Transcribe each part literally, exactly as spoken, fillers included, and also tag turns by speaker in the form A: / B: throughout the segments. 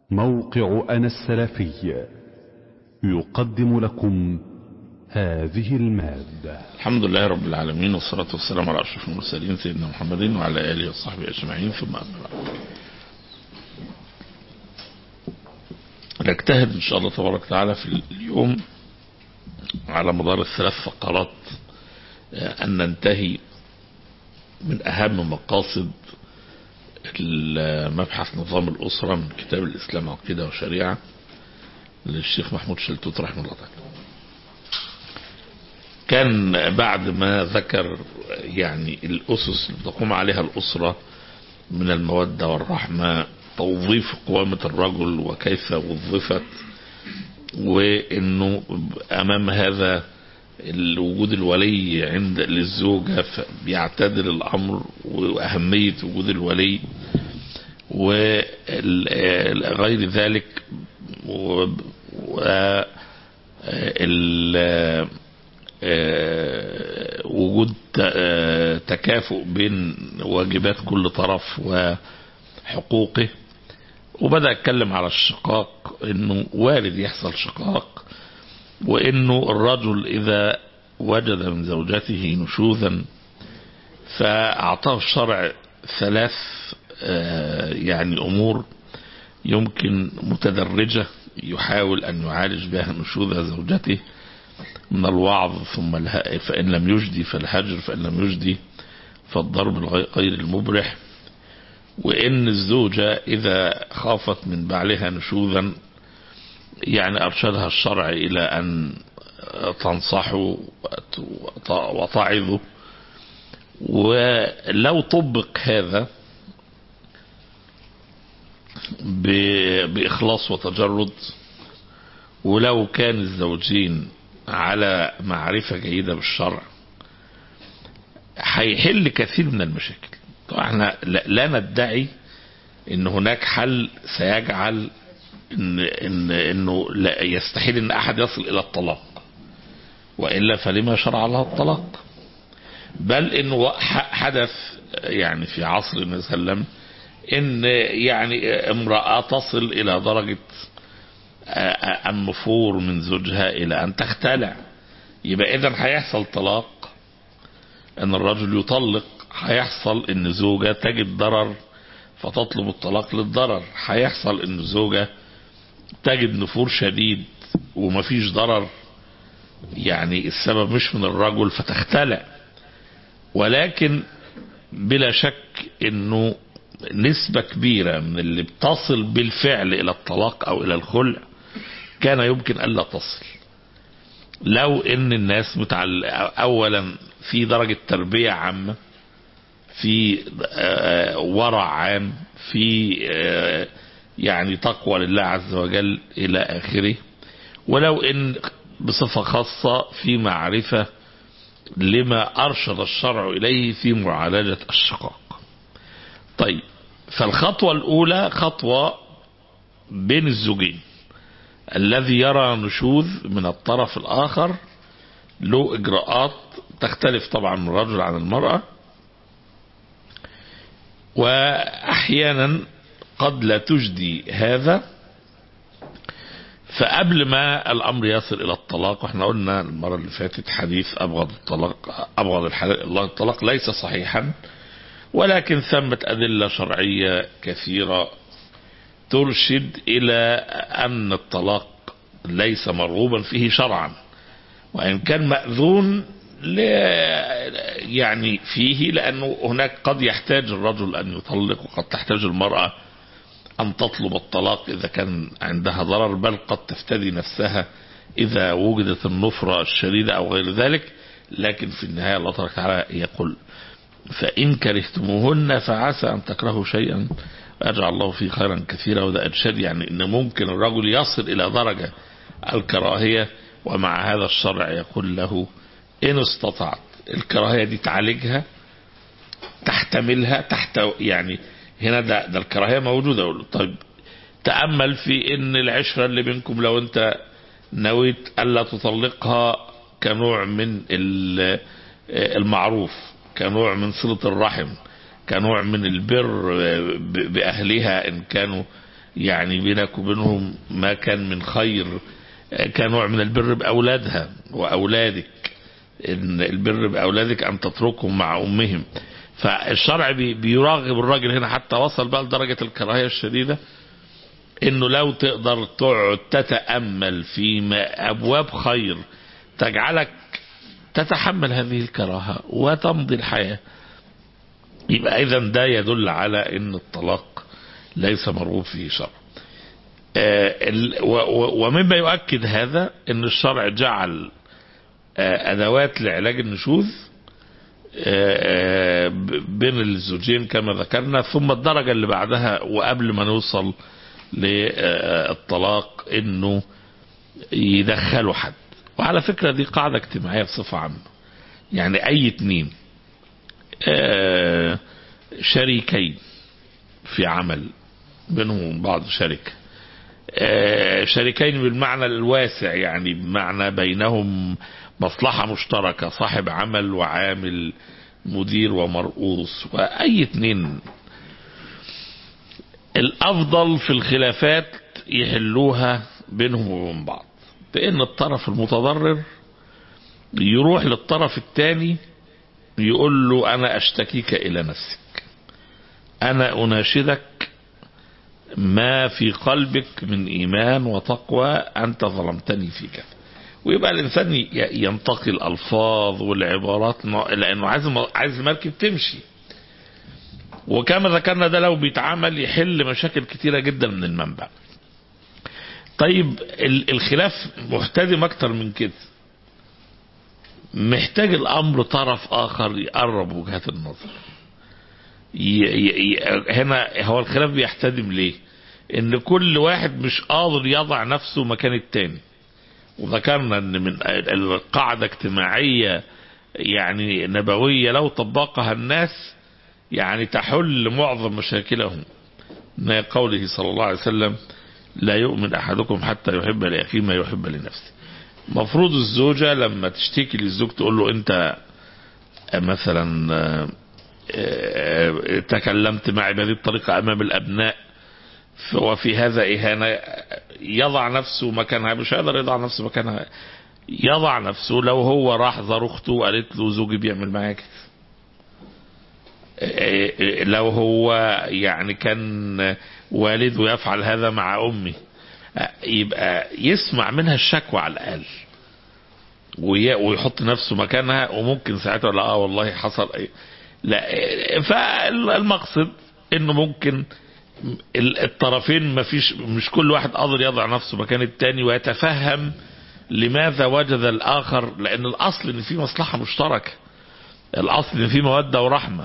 A: موقع أنا السلفي يقدم لكم هذه المادة.
B: الحمد لله رب العالمين، والصلاة والسلام على أشرف المرسلين سيدنا محمد وعلى آله وصحبه أجمعين، ثم أما بعد. نجتهد إن شاء الله تبارك وتعالى في اليوم على مدار الثلاث فقرات أن ننتهي من أهم مقاصد مبحث نظام الأسرة من كتاب الإسلام عقيدة وشريعة للشيخ محمود شلتوت رحمه الله تعالى. كان بعد ما ذكر يعني الأسس اللي تقوم عليها الأسرة من المودة والرحمة، توظيف قوامة الرجل وكيف وظفت، وإنه أمام هذا وجود الولي عند للزوجة بيعتدل الأمر، وأهمية وجود الولي وغير ذلك، ووجود تكافؤ بين واجبات كل طرف وحقوقه. وبدأ اتكلم على الشقاق، انه وارد يحصل شقاق، وانه الرجل اذا وجد من زوجته نشوذا فاعطاه الشرع ثلاث يعني امور يمكن متدرجة يحاول ان يعالج بها نشوذ زوجته، من الوعظ، ثم فإن لم يجدي فالهجر، فإن لم يجدي فالضرب غير المبرح. وإن الزوجة إذا خافت من بعلها نشوذا يعني أرشدها الشرع إلى أن تنصحه وتعظه. ولو طبق هذا بإخلاص وتجرد، ولو كان الزوجين على معرفة جيدة بالشرع، هيحل كثير من المشاكل. طبعا احنا لا ندعي ان هناك حل سيجعل إن إن انه لا يستحيل ان احد يصل الى الطلاق، والا فلما شرع الله الطلاق؟ بل انه حدث يعني في عصر النبي صلى الله عليه وسلم ان يعني امرأة تصل الى درجة النفور من زوجها الى ان تختلع. يبقى اذا هيحصل طلاق، ان الرجل يطلق، هيحصل ان زوجة تجد ضرر فتطلب الطلاق للضرر، هيحصل ان زوجة تجد نفور شديد ومفيش ضرر، يعني السبب مش من الرجل فتختلع. ولكن بلا شك انه نسبة كبيرة من اللي بتصل بالفعل الى الطلاق او الى الخلع كان يمكن ألا تصل، لو ان الناس متعل... اولا في درجة تربية عامة، في ورع عام، في يعني تقوى لله عز وجل الى اخره، ولو ان بصفة خاصة في معرفة لما ارشد الشرع اليه في معالجة الشقاق. طيب، فالخطوة الاولى خطوة بين الزوجين، الذي يرى نشوذ من الطرف الآخر له إجراءات تختلف طبعا من الرجل عن المرأة، وأحيانا قد لا تجدي هذا. فقبل ما الأمر يصل إلى الطلاق، واحنا قلنا المرة اللي فاتت حديث أبغض الطلاق أبغض الحلال الله الطلاق ليس صحيحا، ولكن ثمة أدلة شرعية كثيرة ترشد إلى أن الطلاق ليس مرغوبا فيه شرعا، وإن كان مأذون يعني فيه، لأنه هناك قد يحتاج الرجل أن يطلق، وقد تحتاج المرأة أن تطلب الطلاق إذا كان عندها ضرر، بل قد تفتدي نفسها إذا وجدت النفرة الشديدة أو غير ذلك. لكن في النهاية الله تبارك وتعالى يقول: فإن كرهتموهن فعسى أن تكرهوا شيئا أجعل الله فيه خيرا كثيرا. وده إرشاد، يعني إن ممكن الرجل يصل إلى درجة الكراهية، ومع هذا الشرع يقول له: إن استطعت الكراهية دي تعالجها، تحتملها، تحت يعني هنا ده, ده الكراهية موجودة. أقول له: طيب تأمل في إن العشرة اللي بينكم لو أنت نويت ألا تطلقها كنوع من المعروف، كنوع من صلة الرحم، كنوع من البر بأهلها إن كانوا يعني بينك وبينهم ما كان من خير، كان نوع من البر بأولادها وأولادك، إن البر بأولادك أن تتركهم مع أمهم. فالشرع بيراغب الراجل هنا، حتى وصل بقى لدرجة الكراهية الشديدة إنه لو تقدر تقعد تتأمل في أبواب خير تجعلك تتحمل هذه الكراهة وتمضي الحياة، يبقى إذا ده يدل على إن الطلاق ليس مرغوب فيه شرع. ومما يؤكد هذا إن الشرع جعل أدوات لعلاج النشوذ بين الزوجين كما ذكرنا، ثم الدرجة اللي بعدها وقبل ما نوصل للطلاق إنه يدخلوا حد. وعلى فكرة دي قاعدة اجتماعية بصفة عامة، يعني أي اتنين شريكين في عمل بينهم بعض شركة، شريكين بالمعنى الواسع، يعني بمعنى بينهم مصلحة مشتركة، صاحب عمل وعامل، مدير ومرؤوس، وأي اتنين الأفضل في الخلافات يحلوها بينهم وبين بعض، بأن الطرف المتضرر يروح للطرف الثاني يقول له أنا أشتكيك إلى نفسك، أنا أناشدك ما في قلبك من إيمان وتقوى، أنت ظلمتني في كذا. ويبقى الإنسان ينتقي الألفاظ والعبارات لأنه عايز عايز المركب تمشي. وكما ذكرنا ده لو بيتعامل يحل مشاكل كتيرة جدا من المنبع. طيب الخلاف محتدم أكتر من كده، محتاج الأمر طرف آخر يقرب وجهات النظر. هنا هو الخلاف بيحتدم ليه؟ إن كل واحد مش قادر يضع نفسه مكان التاني. وذكرنا إن من القاعدة اجتماعية يعني نبوية لو طبقها الناس يعني تحل معظم مشاكلهم. من قوله صلى الله عليه وسلم لا يؤمن أحدكم حتى يحب لأخيه ما يحب لنفسه. مفروض الزوجة لما تشتكي للزوج تقول له أنت مثلا تكلمت معي بهذه الطريقة أمام الأبناء وفي هذا إهانة، يضع نفسه مكانها، مش هيقدر يضع نفسه مكانها، يضع نفسه لو هو راح زار أخته وقالت له زوجي بيعمل معايا كده، لو هو يعني كان والده يفعل هذا مع أمي، يبقى يسمع منها الشكوى على الأقل ويحط نفسه مكانها، وممكن ساعتها لا والله حصل أي لا. فالمقصد انه ممكن الطرفين ما فيش مش كل واحد قادر يضع نفسه مكان التاني ويتفهم لماذا وجد الآخر، لأن الأصل ان في مصلحة مشتركة، الأصل ان في مودة ورحمة.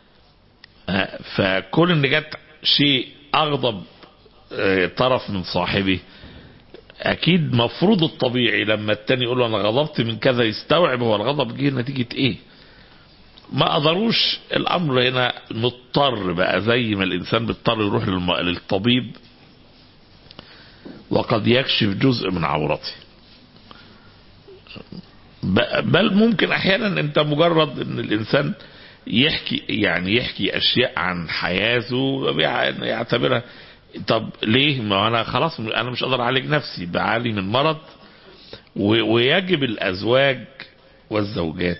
B: فكل ان جت شيء أغضب طرف من صاحبه، أكيد مفروض الطبيعي لما التاني يقول له أنا غضبت من كذا يستوعب هو الغضب جه نتيجة إيه. ما قدروش الأمر هنا مضطر بقى زي ما الإنسان بيضطر يروح للطبيب وقد يكشف جزء من عورته، بل ممكن أحيانا أنت مجرد أن الإنسان يحكي يعني يحكي أشياء عن حياته يعتبرها طب ليه؟ ما أنا خلاص أنا مش قادر أعالج نفسي، بعالي من مرض. ويجب الأزواج والزوجات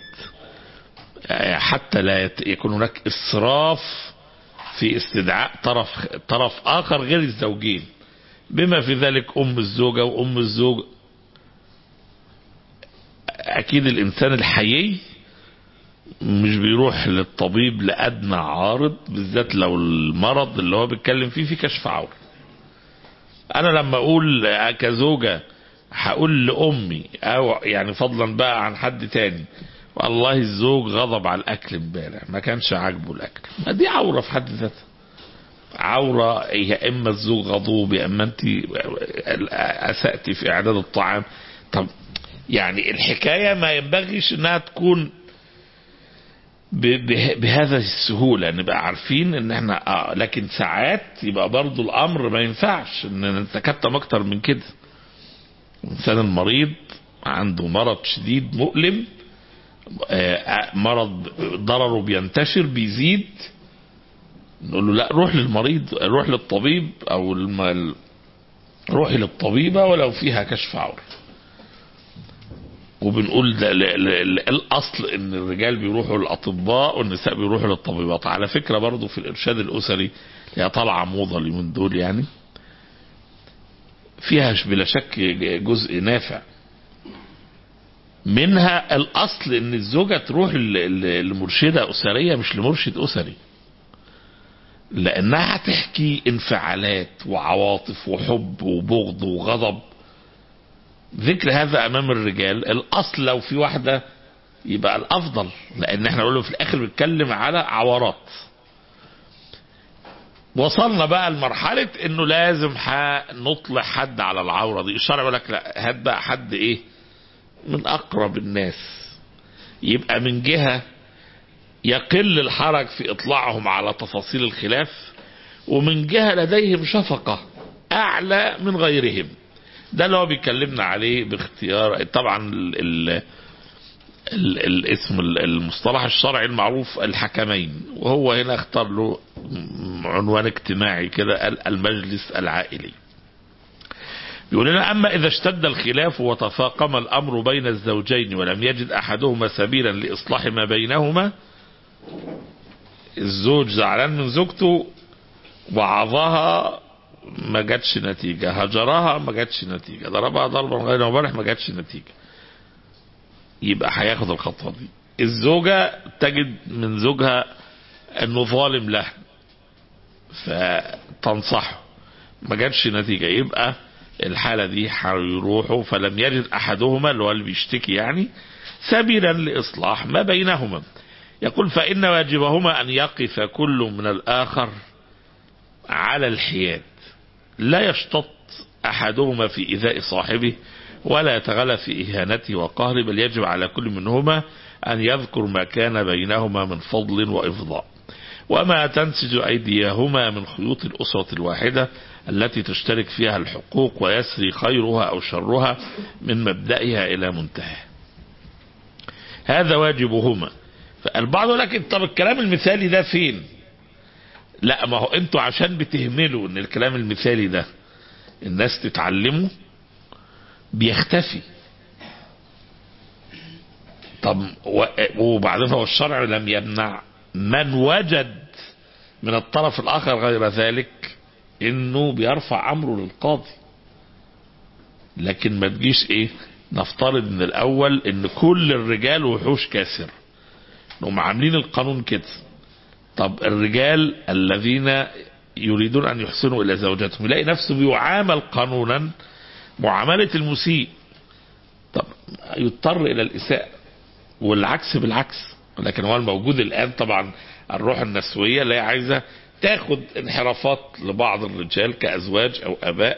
B: حتى لا يكون هناك إسراف في استدعاء طرف طرف آخر غير الزوجين، بما في ذلك أم الزوجة وأم الزوج. أكيد الإنسان الحيي مش بيروح للطبيب لأدنى عارض، بالذات لو المرض اللي هو بيتكلم فيه في كشف عور. أنا لما أقول كزوجة هقول لأمي أو يعني فضلا بقى عن حد تاني والله الزوج غضب على الأكل امبارح ما كانش عاجبه الأكل، ما دي عورة في حد ذاتها، عورة. يا إما الزوج غضوب يا إما أنت أسأتي في إعداد الطعام. طب يعني الحكاية ما ينبغيش أنها تكون بهذا السهولة، نبقى عارفين ان احنا آه لكن ساعات يبقى برضو الامر ما ينفعش ان نتكتم اكتر من كده. الانسان المريض عنده مرض شديد مؤلم، آه مرض ضرره بينتشر بيزيد، نقول له لا، روح للمريض، روح للطبيب او الم... روحي للطبيبة ولو فيها كشف عورة. وبنقول ده ل... ل... ل... الاصل ان الرجال بيروحوا للاطباء والنساء بيروحوا للطبيبات. على فكرة برضو في الارشاد الاسري هي طالعة موضة اليومين دول، يعني فيها بلا شك جزء نافع منها. الاصل ان الزوجة تروح لمرشدة اسرية مش لمرشد اسري، لانها هتحكي انفعالات وعواطف وحب وبغض وغضب. ذكر هذا امام الرجال الاصل لو في واحدة يبقى الافضل، لان احنا نقول له في الاخر بنتكلم على عورات. وصلنا بقى لمرحلة انه لازم نطلع حد على العورة دي. الشرع يقول لك لا، هات بقى حد ايه من اقرب الناس، يبقى من جهة يقل الحرج في اطلاعهم على تفاصيل الخلاف، ومن جهة لديهم شفقة اعلى من غيرهم. ده اللي هو بيكلمنا عليه باختيار. طبعا ال ال ال الاسم المصطلح الشرعي المعروف الحكمين، وهو هنا اختار له عنوان اجتماعي كده، المجلس العائلي. يقول لنا اما اذا اشتد الخلاف وتفاقم الامر بين الزوجين ولم يجد احدهما سبيلا لاصلاح ما بينهما، الزوج زعلان من زوجته وعظها ما جاتش نتيجة، هجرها ما جاتش نتيجة، ضربها ضربا غير مبرح ما جاتش نتيجة، يبقى هياخد الخطوة دي. الزوجة تجد من زوجها انه ظالم لها فتنصحه ما جاتش نتيجة، يبقى الحالة دي هيروحوا فلم يجد احدهما اللي هو اللي بيشتكي يعني سبيلا لاصلاح ما بينهما. يقول فإن واجبهما أن يقف كل من الآخر على الحياد، لا يشتط أحدهما في إيذاء صاحبه ولا يتغلى في إهانته وقهره، بل يجب على كل منهما أن يذكر ما كان بينهما من فضل وإفضاء وما تنسج أيديهما من خيوط الأسرة الواحدة التي تشترك فيها الحقوق ويسري خيرها أو شرها من مبدأها إلى منتهى. هذا واجبهما. فالبعض يقول لك طب الكلام المثالي ده فين؟ لا، ما هو انتوا عشان بتهملوا ان الكلام المثالي ده الناس تتعلمه بيختفي. طب وبعدين هو الشرع لم يمنع من وجد من الطرف الاخر غير ذلك انه بيرفع امره للقاضي. لكن ما تجيش ايه نفترض من الاول ان كل الرجال وحوش كاسر، انهم عاملين القانون كده. طب الرجال الذين يريدون ان يحسنوا الى زوجاتهم يلاقي نفسه بيعامل قانونا معاملة المسيء، طب يضطر الى الاساءة، والعكس بالعكس. لكن هو الموجود الان طبعا الروح النسوية اللي هي عايزة تاخد انحرافات لبعض الرجال كازواج او اباء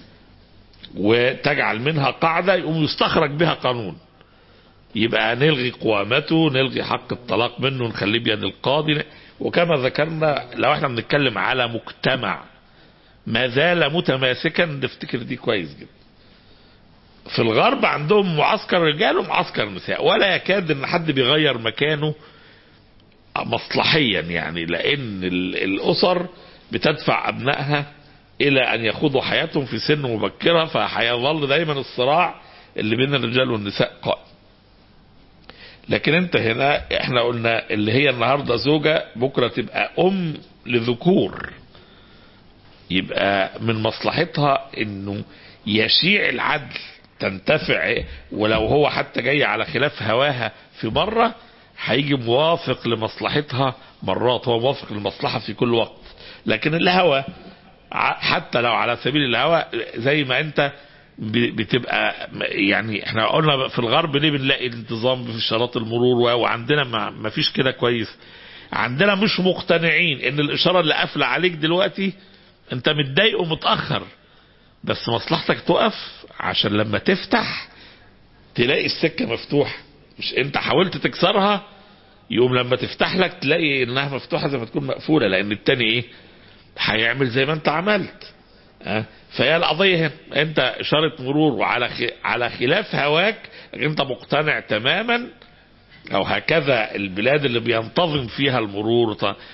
B: وتجعل منها قاعدة يقوم يستخرج بها قانون، يبقى نلغي قوامته، نلغي حق الطلاق منه، نخليه بيد القاضي. وكما ذكرنا لو احنا بنتكلم على مجتمع ما زال متماسكا نفتكر دي كويس جدا. في الغرب عندهم معسكر رجال ومعسكر نساء، ولا يكاد ان حد بيغير مكانه مصلحيا، يعني لان الاسر بتدفع ابنائها الى ان يخوضوا حياتهم في سن مبكرة، فهيظل دايما الصراع اللي بين الرجال والنساء قائم. لكن انت هنا احنا قلنا اللي هي النهاردة زوجة بكرة تبقى ام لذكور، يبقى من مصلحتها انه يشيع العدل تنتفع، ولو هو حتى جاي على خلاف هواها في مرة هيجي موافق لمصلحتها مرات، هو موافق للمصلحة في كل وقت. لكن الهوى حتى لو على سبيل الهوى زي ما انت بتبقى، يعني احنا قلنا في الغرب ليه بنلاقي الانتظام في اشارات المرور، وعندنا ما فيش كده كويس. عندنا مش مقتنعين ان الاشارة اللي قافله عليك دلوقتي انت متضايق ومتأخر، بس مصلحتك تقف عشان لما تفتح تلاقي السكة مفتوحة، مش انت حاولت تكسرها يقوم لما تفتح لك تلاقي انها مفتوحة زي ما تكون مقفولة، لان التاني ايه هيعمل زي ما انت عملت. اه فهي القضية هنا انت اشارة مرور وعلى على خلاف هواك، انت مقتنع تماما، او هكذا البلاد اللي بينتظم فيها المرور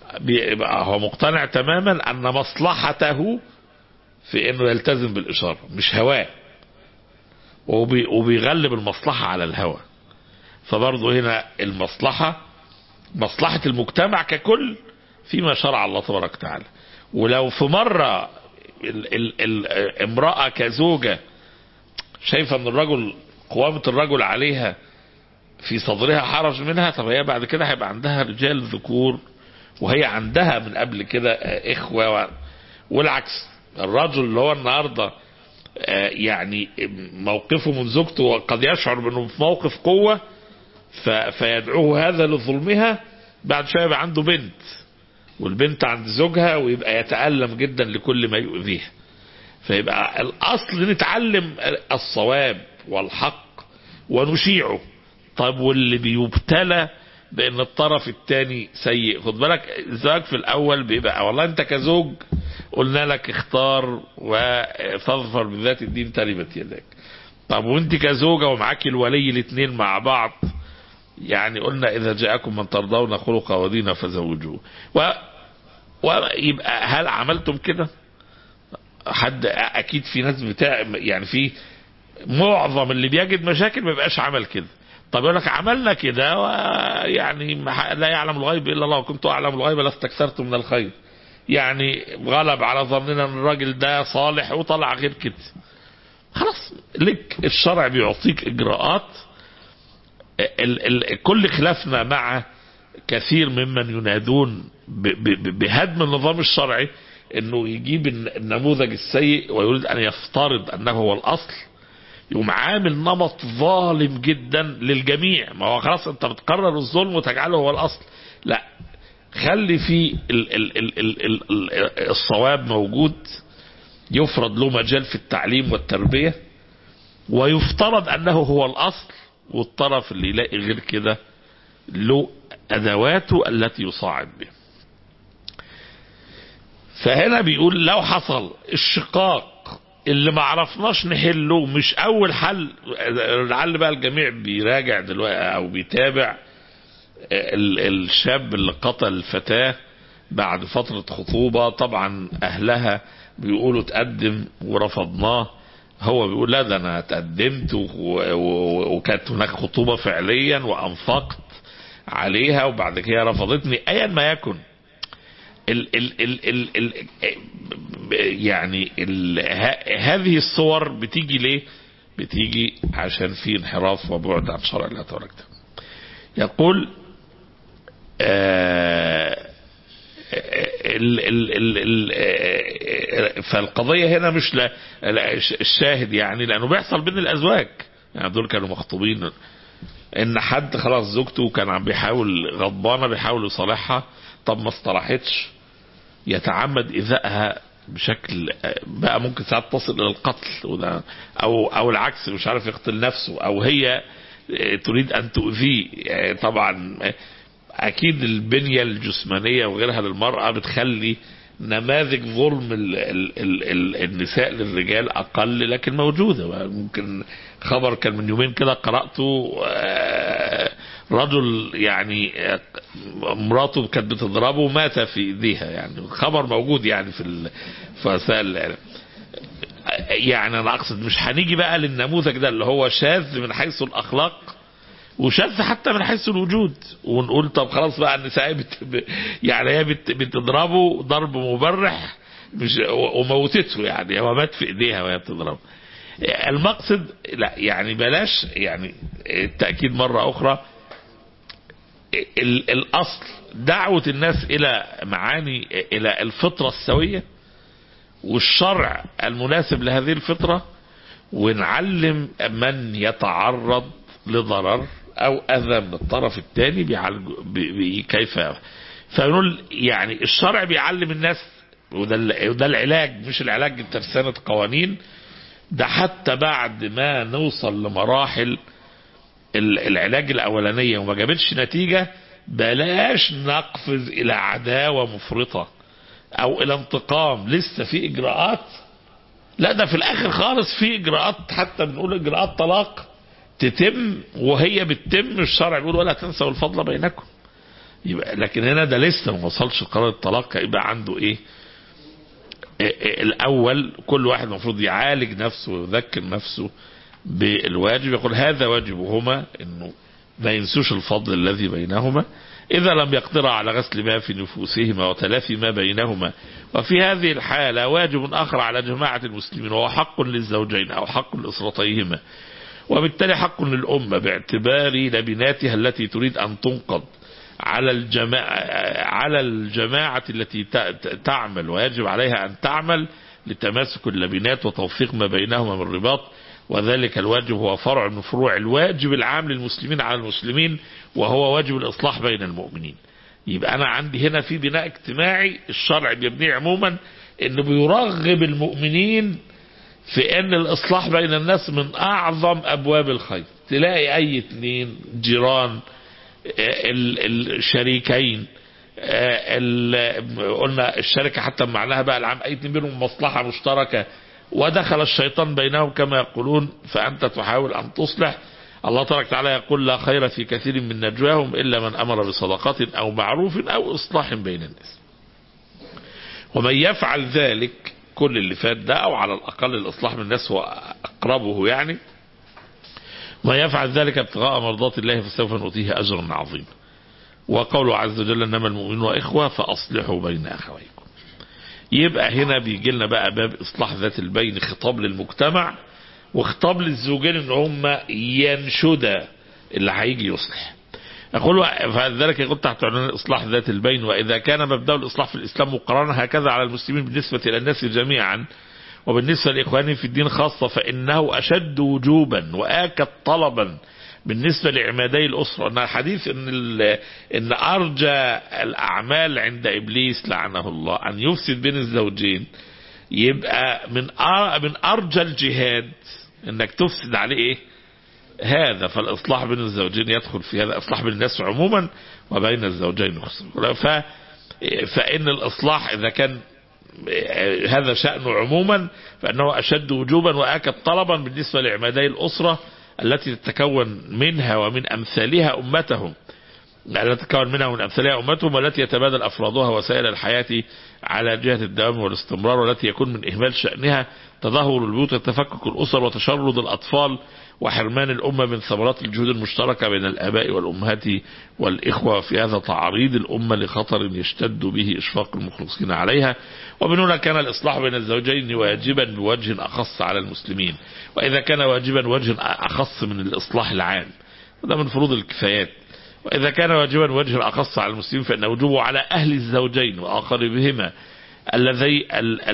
B: بيبقى هو مقتنع تماما ان مصلحته في انه يلتزم بالاشارة مش هواه، وبي وبيغلب المصلحة على الهوى. فبرضه هنا المصلحة مصلحة المجتمع ككل فيما شرع الله تبارك وتعالى. ولو في مرة ال ال الامرأة كزوجة شايفة ان الرجل قوامة الرجل عليها في صدرها حرج منها، طب هي بعد كده هيبقى عندها رجال ذكور وهي عندها من قبل كده اخوة، والعكس الرجل اللي هو النهاردة يعني موقفه من زوجته وقد يشعر بانه في موقف قوة فيدعوه هذا لظلمها، بعد شوية يبقى عنده بنت والبنت عند زوجها ويبقى يتألم جدا لكل ما يؤذيها. فيبقى الأصل نتعلم الصواب والحق ونشيعه. طيب واللي بيبتلى بأن الطرف الثاني سيء، خد بالك الزواج في الأول بيبقى والله أنت كزوج قلنا لك اختار وتظفر بذات الدين تربت يدك. طب وانت كزوجة ومعاك الولي الاثنين مع بعض، يعني قلنا إذا جاءكم من ترضون خلق ودين فزوجوه. و... ويبقى هل عملتم كده؟ حد أكيد في ناس بتاع يعني في معظم اللي بيجد مشاكل ما بيبقاش عمل كده. طب يقول لك عملنا كده يعني لا يعلم الغيب إلا الله وكنت أعلم الغيب لاستكثرت من الخير، يعني غلب على ظننا ان الراجل ده صالح وطلع غير كده. خلاص لك الشرع بيعطيك اجراءات. ال ال كل خلافنا مع كثير ممن ينادون بهدم النظام الشرعي انه يجيب النموذج السيء ويريد ان يفترض انه هو الاصل، يقوم عامل نمط ظالم جدا للجميع. ما هو خلاص انت بتقرر الظلم وتجعله هو الاصل، لا خلي في ال ال ال ال ال ال الصواب موجود، يفرض له مجال في التعليم والتربية ويفترض أنه هو الأصل، والطرف اللي يلاقي غير كده له أدواته التي يصاعد بها. فهنا بيقول لو حصل الشقاق اللي ما عرفناش نحله، مش أول حل، لعل بقى الجميع بيراجع دلوقتي أو بيتابع الشاب اللي قتل الفتاة بعد فترة خطوبة، طبعا أهلها بيقولوا تقدم ورفضناه، هو بيقول لا ده أنا اتقدمت وكانت هناك خطوبة فعليا وأنفقت عليها وبعد كده رفضتني. أيا ما يكن ال ال ال ال ال يعني ال هذه الصور بتيجي ليه؟ بتيجي عشان في انحراف وبعد عن شرع الله تبارك وتعالى. يقول آه ال ال ال ال فالقضية هنا مش لا الشاهد يعني لأنه بيحصل بين الأزواج، يعني دول كانوا مخطوبين إن حد خلاص زوجته كان عم بيحاول غضبانة بيحاول يصالحها، طب ما اصطلحتش يتعمد إيذائها بشكل بقى ممكن ساعات تصل إلى القتل، وده أو أو العكس مش عارف يقتل نفسه أو هي تريد أن تؤذيه. طبعا أكيد البنية الجسمانية وغيرها للمرأة بتخلي نماذج ظلم ال ال ال ال النساء للرجال أقل، لكن موجودة. ممكن خبر كان من يومين كده قرأته، رجل يعني مراته كانت بتضربه ومات في ايديها، يعني خبر موجود يعني في وسائل الإعلام. يعني أنا أقصد مش هنيجي بقى للنموذج ده اللي هو شاذ من حيث الأخلاق وشاذ حتى من حيث الوجود ونقول طب خلاص بقى النساء بت... يعني هي بت... بتضربه ضرب مبرح مش وموتته، يعني هو مات في ايديها وهي بتضربه. المقصد لا يعني بلاش يعني التأكيد مرة أخرى ال... الأصل دعوة الناس إلى معاني إلى الفطرة السوية والشرع المناسب لهذه الفطرة، ونعلم من يتعرض لضرر أو أذى من الطرف الثاني كيف. فنقول يعني الشرع بيعلم الناس، وده العلاج مش العلاج بترسانة قوانين، ده حتى بعد ما نوصل لمراحل العلاج الأولانية وما جابتش نتيجة بلاش نقفز إلى عداوة مفرطة أو إلى انتقام. لسه في إجراءات، لا ده في الآخر خالص في إجراءات، حتى بنقول إجراءات طلاق تتم وهي بتتم الشرع بيقول ولا تنسوا الفضل بينكم. يبقى لكن هنا ده لسه ما وصلش قرار الطلاق، يبقى عنده ايه؟ الاول كل واحد المفروض يعالج نفسه ويذكر نفسه بالواجب، يقول هذا واجبهما، انه ما ينسوش الفضل الذي بينهما، اذا لم يقدر على غسل ما في نفوسهما وتلافي ما بينهما، وفي هذه الحالة واجب اخر على جماعة المسلمين وهو حق للزوجين او حق لاسرتيهما، وبالتالي حق للامة باعتبار لبناتها التي تريد ان تنقض على الجماعة على الجماعة التي تعمل، ويجب عليها أن تعمل لتماسك اللبنات وتوفيق ما بينهما من رباط، وذلك الواجب هو فرع من فروع الواجب العام للمسلمين على المسلمين، وهو واجب الإصلاح بين المؤمنين. يبقى أنا عندي هنا في بناء اجتماعي الشرع بيبنيه عموما، إنه بيرغب المؤمنين في أن الإصلاح بين الناس من أعظم أبواب الخير. تلاقي أي اتنين جيران، الشريكين، قلنا الشركة حتى معناها بقى العام، اي اتنين بينهم مصلحة مشتركة ودخل الشيطان بينهم كما يقولون، فأنت تحاول أن تصلح. الله تبارك وتعالى يقول لا خير في كثير من نجواهم إلا من أمر بصدقة أو معروف أو إصلاح بين الناس. ومن يفعل ذلك، كل اللي فات ده، أو على الأقل الإصلاح من الناس هو أقربه يعني، ما يفعل ذلك ابتغاء مرضات الله فسوف نؤتيه أجرا عظيما. وقوله عز وجل إنما المؤمنون إخوة فأصلحوا بين أخويكم. يبقى هنا بيجي لنا بقى باب إصلاح ذات البين، خطاب للمجتمع وخطاب للزوجين إن هم ينشدا اللي هيجي يصلح. أقول فذلك يقول تحت عنوان إصلاح ذات البين. وإذا كان مبدأ الإصلاح في الإسلام مقررا هكذا على المسلمين بالنسبة إلى الناس جميعا، وبالنسبة لإخوانهم في الدين خاصة، فإنه أشد وجوبا وآكد طلبا بالنسبة لعمادي الأسرة. أن الحديث إن, إن أرجى الأعمال عند إبليس لعنه الله أن يفسد بين الزوجين، يبقى من من أرجى الجهاد إنك تفسد عليه إيه؟ هذا. فالإصلاح بين الزوجين يدخل في هذا، إصلاح بين الناس عموما وبين الزوجين خصوصا. فإن الإصلاح إذا كان هذا شأنه عموما فإنه أشد وجوبا وآكد طلبا بالنسبة لعمادي الأسرة التي تتكون منها ومن أمثالها أمتهم التي تتكون منها ومن أمثالها أمتهم والتي يتبادل أفرادها وسائل الحياة على جهة الدوام والاستمرار، والتي يكون من إهمال شأنها تدهور البيوت وتفكك الأسر وتشرد الأطفال وحرمان الأمة من ثمرات الجهود المشتركة بين الآباء والأمهات والإخوة. في هذا تعريض الأمة لخطر يشتد به إشفاق المخلصين عليها. ومن هنا كان الإصلاح بين الزوجين واجبا بوجه أخص على المسلمين، وإذا كان واجبا وجه أخص من الإصلاح العام، هذا من فروض الكفايات. وإذا كان واجبا وجه أخص على المسلمين فإن وجوبه على أهل الزوجين وأقاربهما الذي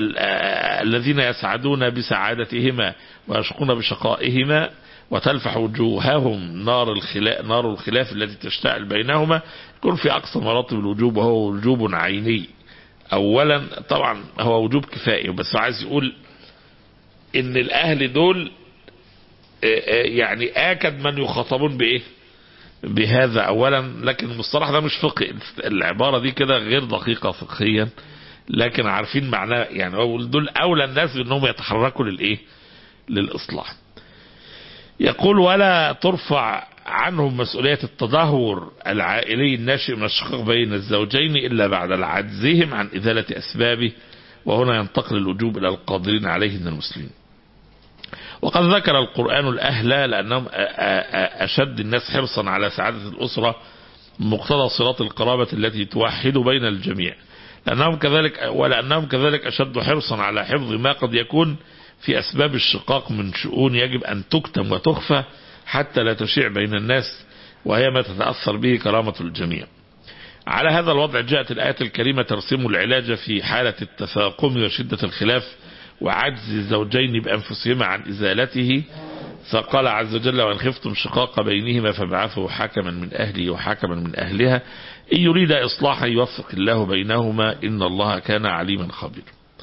B: الذين يسعدون بسعادتهما ويشقون بشقائهما وتلفح وجوههم نار الخلاف نار الخلاف التي تشتعل بينهما، يكون في أقصى مراتب الوجوب، وهو وجوب عيني. أولا طبعا هو وجوب كفائي، بس عايز يقول إن الأهل دول يعني آكد من يخاطبون بإيه؟ بهذا أولا. لكن المصطلح ده مش فقهي، العبارة دي كده غير دقيقة فقهيا، لكن عارفين معناه يعني. دول أولى الناس بأنهم يتحركوا للإيه؟ للإصلاح. يقول ولا ترفع عنهم مسؤولية التدهور العائلي الناشئ من الشقاق بين الزوجين إلا بعد عجزهم عن إزالة أسبابه، وهنا ينتقل الوجوب إلى القادرين عليه من المسلمين. وقد ذكر القرآن الأهل لأنهم أشد الناس حرصا على سعادة الأسرة مقتضى صلات القرابة التي توحد بين الجميع، لأنهم كذلك ولأنهم كذلك أشد حرصا على حفظ ما قد يكون في أسباب الشقاق من شؤون يجب أن تكتم وتخفى حتى لا تشيع بين الناس، وهي ما تتأثر به كرامة الجميع. على هذا الوضع جاءت الآية الكريمة ترسم العلاج في حالة التفاقم وشدة الخلاف وعجز الزوجين بأنفسهما عن إزالته، فقال عز وجل وإن خفتم شقاق بينهما فابعثوا حكما من أهله وحكما من أهلها إن يريد إصلاحا يوفق الله بينهما إن الله كان عليما خبيرا.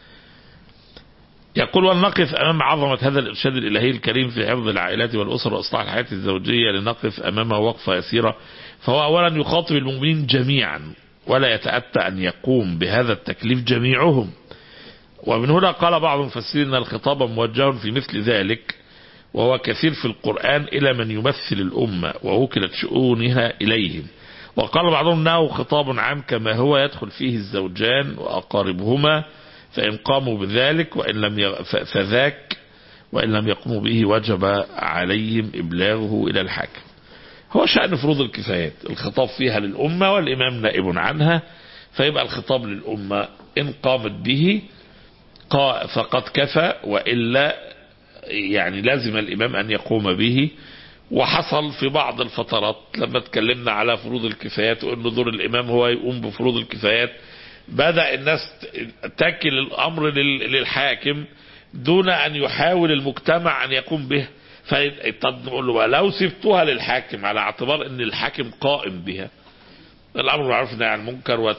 B: يقول ونقف أمام عظمة هذا الإرشاد الإلهي الكريم في حفظ العائلات والأسر وإصلاح الحياة الزوجية لنقف أمامه وقفة يسيرة. فهو أولا يخاطب المؤمنين جميعا، ولا يتأتى أن يقوم بهذا التكليف جميعهم. ومن هنا قال بعض المفسرين أن الخطاب موجه في مثل ذلك، وهو كثير في القرآن، إلى من يمثل الأمة ووكلت شؤونها إليهم، وقال بعضهم انه خطاب عام كما هو يدخل فيه الزوجان واقاربهما، فان قاموا بذلك وان لم يغ... فذاك، وان لم يقوموا به وجب عليهم ابلاغه الى الحاكم. هو شأن فروض الكفايات الخطاب فيها للأمة والإمام نائب عنها، فيبقى الخطاب للأمة إن قامت به فقد كفى، وإلا يعني لازم الإمام أن يقوم به. وحصل في بعض الفترات لما تكلمنا على فروض الكفايات وأن دور الإمام هو يقوم بفروض الكفايات، بدأ الناس تكل الأمر للحاكم دون أن يحاول المجتمع أن يقوم به. فنقول له لو سبتوها للحاكم على اعتبار أن الحاكم قائم بها، الأمر معروف نهي عن المنكر،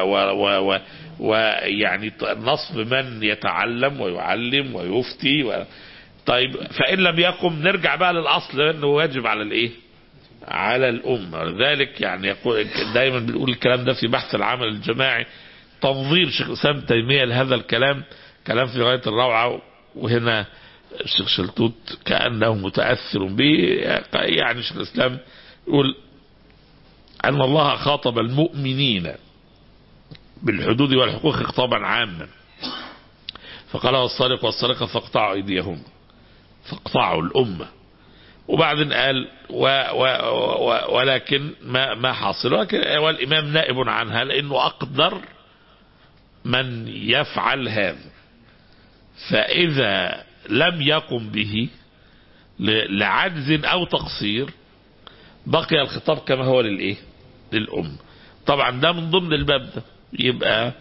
B: ويعني نصب من يتعلم ويعلم ويفتي و... طيب فإن لم يقم نرجع بقى للأصل أنه واجب على الإيه؟ على الأمة. لذلك يعني يقول دايما بنقول الكلام ده في بحث العمل الجماعي، تنظير شيخ الإسلام ابن تيمية لهذا الكلام كلام في غاية الروعة. وهنا الشيخ شلتوت كأنه متأثر به، يعني شيخ الإسلام يقول أن الله خاطب المؤمنين بالحدود والحقوق خطابا عاما، فقال والسارق والسارقة فاقطعوا أيديهم، فاقطعوا الأمة. وبعدين قال و و و ولكن ما ما حاصل، والإمام نائب عنها لأنه أقدر من يفعل هذا. فإذا لم يقم به لعجز أو تقصير بقي الخطاب كما هو للإيه؟ للأم. طبعا ده من ضمن الباب ده. يبقى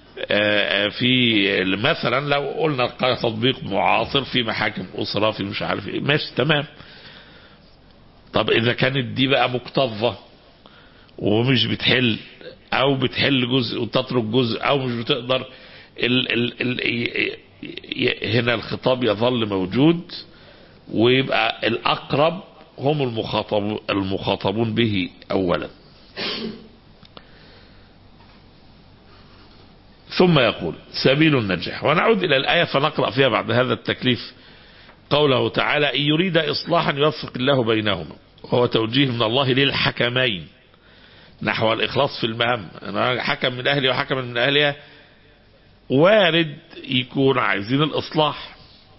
B: في مثلا لو قلنا تطبيق معاصر في محاكم أسرة في مش عارف ايه، ماشي تمام. طب إذا كانت دي بقى مكتظة ومش بتحل أو بتحل جزء وتترك جزء أو مش بتقدر، ال ال ال هنا الخطاب يظل موجود، ويبقى الأقرب هم المخاطب المخاطبون به أولا. ثم يقول سبيل النجاح. ونعود إلى الآية فنقرأ فيها بعد هذا التكليف قوله تعالى إن يريد إصلاحا يوفق الله بينهما، وهو توجيه من الله للحكمين نحو الإخلاص في المهام. أنا حكم من أهلي وحكم من أهلها، وارد يكون عايزين الإصلاح،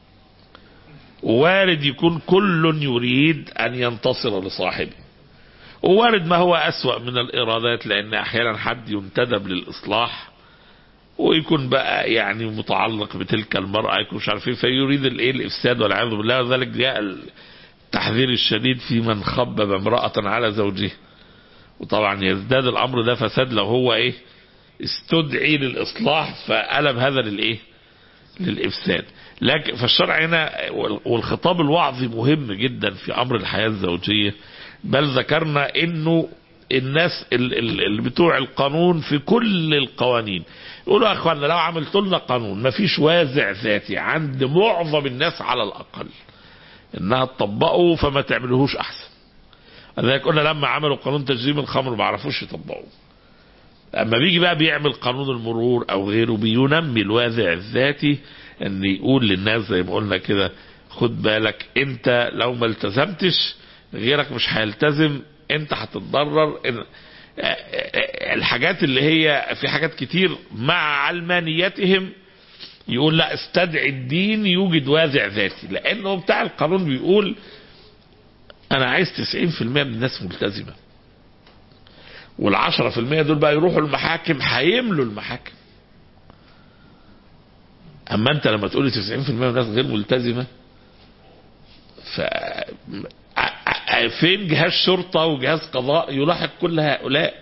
B: وارد يكون كل يريد أن ينتصر لصاحبه، ووارد ما هو أسوأ من الإرادات، لأن أحيانا حد ينتدب للإصلاح ويكون بقى يعني متعلق بتلك المرأة، يكون مش عارفين فيريد الايه الإفساد والعياذ بالله. وذلك جاء التحذير الشديد في من خبب امرأة على زوجه. وطبعا يزداد الأمر ده فساد لو هو ايه استدعي للإصلاح فقلب هذا للايه للإفساد. لكن فالشرع هنا والخطاب الوعظي مهم جدا في أمر الحياة الزوجية. بل ذكرنا انه الناس اللي بتوع القانون في كل القوانين يقولوا يا اخوانا لو عملت لنا قانون ما فيش وازع ذاتي عند معظم الناس على الاقل انها تطبقه فما تعملوهوش احسن. لذلك قلنا لما عملوا قانون تجريم الخمر ما عرفوش يطبقوه. اما بيجي بقى بيعمل قانون المرور او غيره بينمي الوازع الذاتي، ان يقول للناس زي ما قلنا كده خد بالك انت لو ما التزمتش غيرك مش هيلتزم، انت هتتضرر. الحاجات اللي هي في حاجات كتير مع علمانيتهم يقول لا استدعي الدين يوجد وازع ذاتي، لانه بتاع القانون بيقول انا عايز تسعين في المية من الناس ملتزمة، والعشرة في المية دول بقى يروحوا المحاكم هيملوا المحاكم. اما انت لما تقولي تسعين في المية من الناس غير ملتزمة، ف فين جهاز شرطة وجهاز قضاء يلاحق كل هؤلاء؟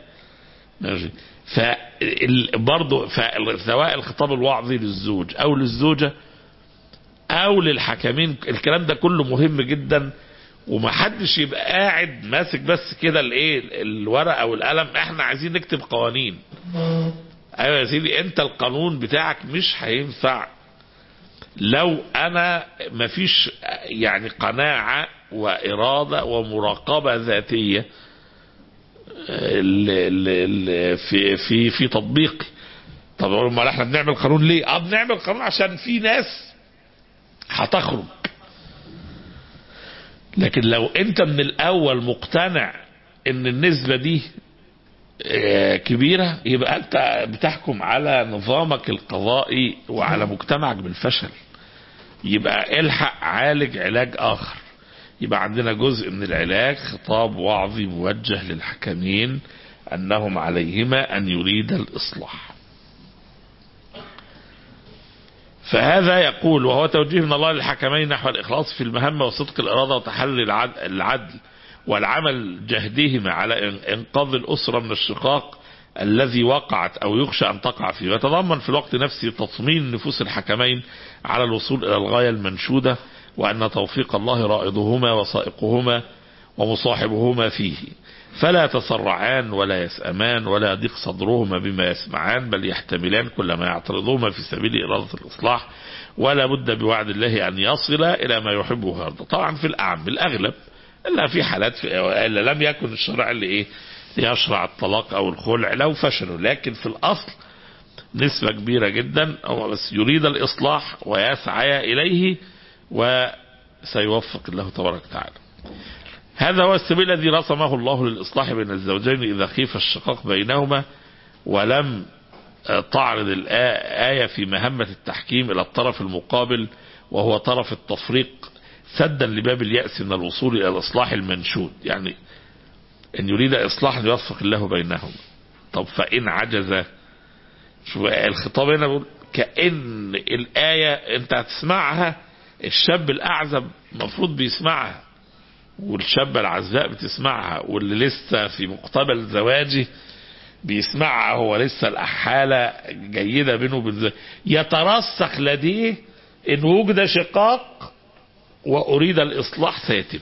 B: فبرضه سواء الخطاب الوعظي للزوج او للزوجة او للحكمين الكلام ده كله مهم جدا. ومحدش يبقى قاعد ماسك بس كده الايه الورقة والقلم احنا عايزين نكتب قوانين. ايوه يا سيدي انت القانون بتاعك مش هينفع لو انا مفيش يعني قناعة وإرادة ومراقبة ذاتية في في في تطبيقي. طب ما احنا بنعمل قانون ليه؟ اه بنعمل قانون عشان في ناس هتخرج. لكن لو انت من الاول مقتنع ان النسبة دي كبيرة، يبقى انت بتحكم على نظامك القضائي وعلى مجتمعك بالفشل. يبقى الحق عالج علاج اخر. يبقى عندنا جزء من العلاج خطاب وعظي موجه للحكمين انهم عليهما ان يريد الاصلاح. فهذا يقول وهو توجيه من الله للحكمين نحو الإخلاص في المهمة وصدق الإرادة وتحلي العدل والعمل جهدهما على إنقاذ الأسرة من الشقاق الذي وقعت أو يخشى أن تقع فيه، ويتضمن في الوقت نفسه تطمين نفوس الحكمين على الوصول إلى الغاية المنشودة، وأن توفيق الله رائضهما وسائقهما ومصاحبهما فيه، فلا يتسرعان ولا يسأمان ولا يضيق صدرهما بما يسمعان، بل يحتملان كل ما يعترضهما في سبيل إرادة الإصلاح، ولا بد بوعد الله أن يصل إلى ما يحبه ويرضى. طبعا في الأعم بالأغلب، إلا في حالات في إلا لم يكن الشرع اللي إيه يشرع الطلاق أو الخلع لو فشلوا، لكن في الأصل نسبة كبيرة جدا هو بس يريد الإصلاح ويسعى إليه وسيوفق الله تبارك وتعالى. هذا هو السبيل الذي رسمه الله للإصلاح بين الزوجين إذا خيف الشقاق بينهما، ولم تعرض الآية في مهمة التحكيم إلى الطرف المقابل وهو طرف التفريق سدا لباب اليأس من الوصول إلى الإصلاح المنشود. يعني إن يريد إصلاح يوفق الله بينهما. طب فإن عجز، شو الخطاب هنا بيقول كأن الآية أنت هتسمعها، الشاب الأعزب مفروض بيسمعها، والشابة العزاء بتسمعها، واللي لسه في مقتبل زواجه بيسمعها، هو لسه الأحالة جيدة بينه وبين يترسخ لديه إن وجد شقاق وأريد الإصلاح سيتم.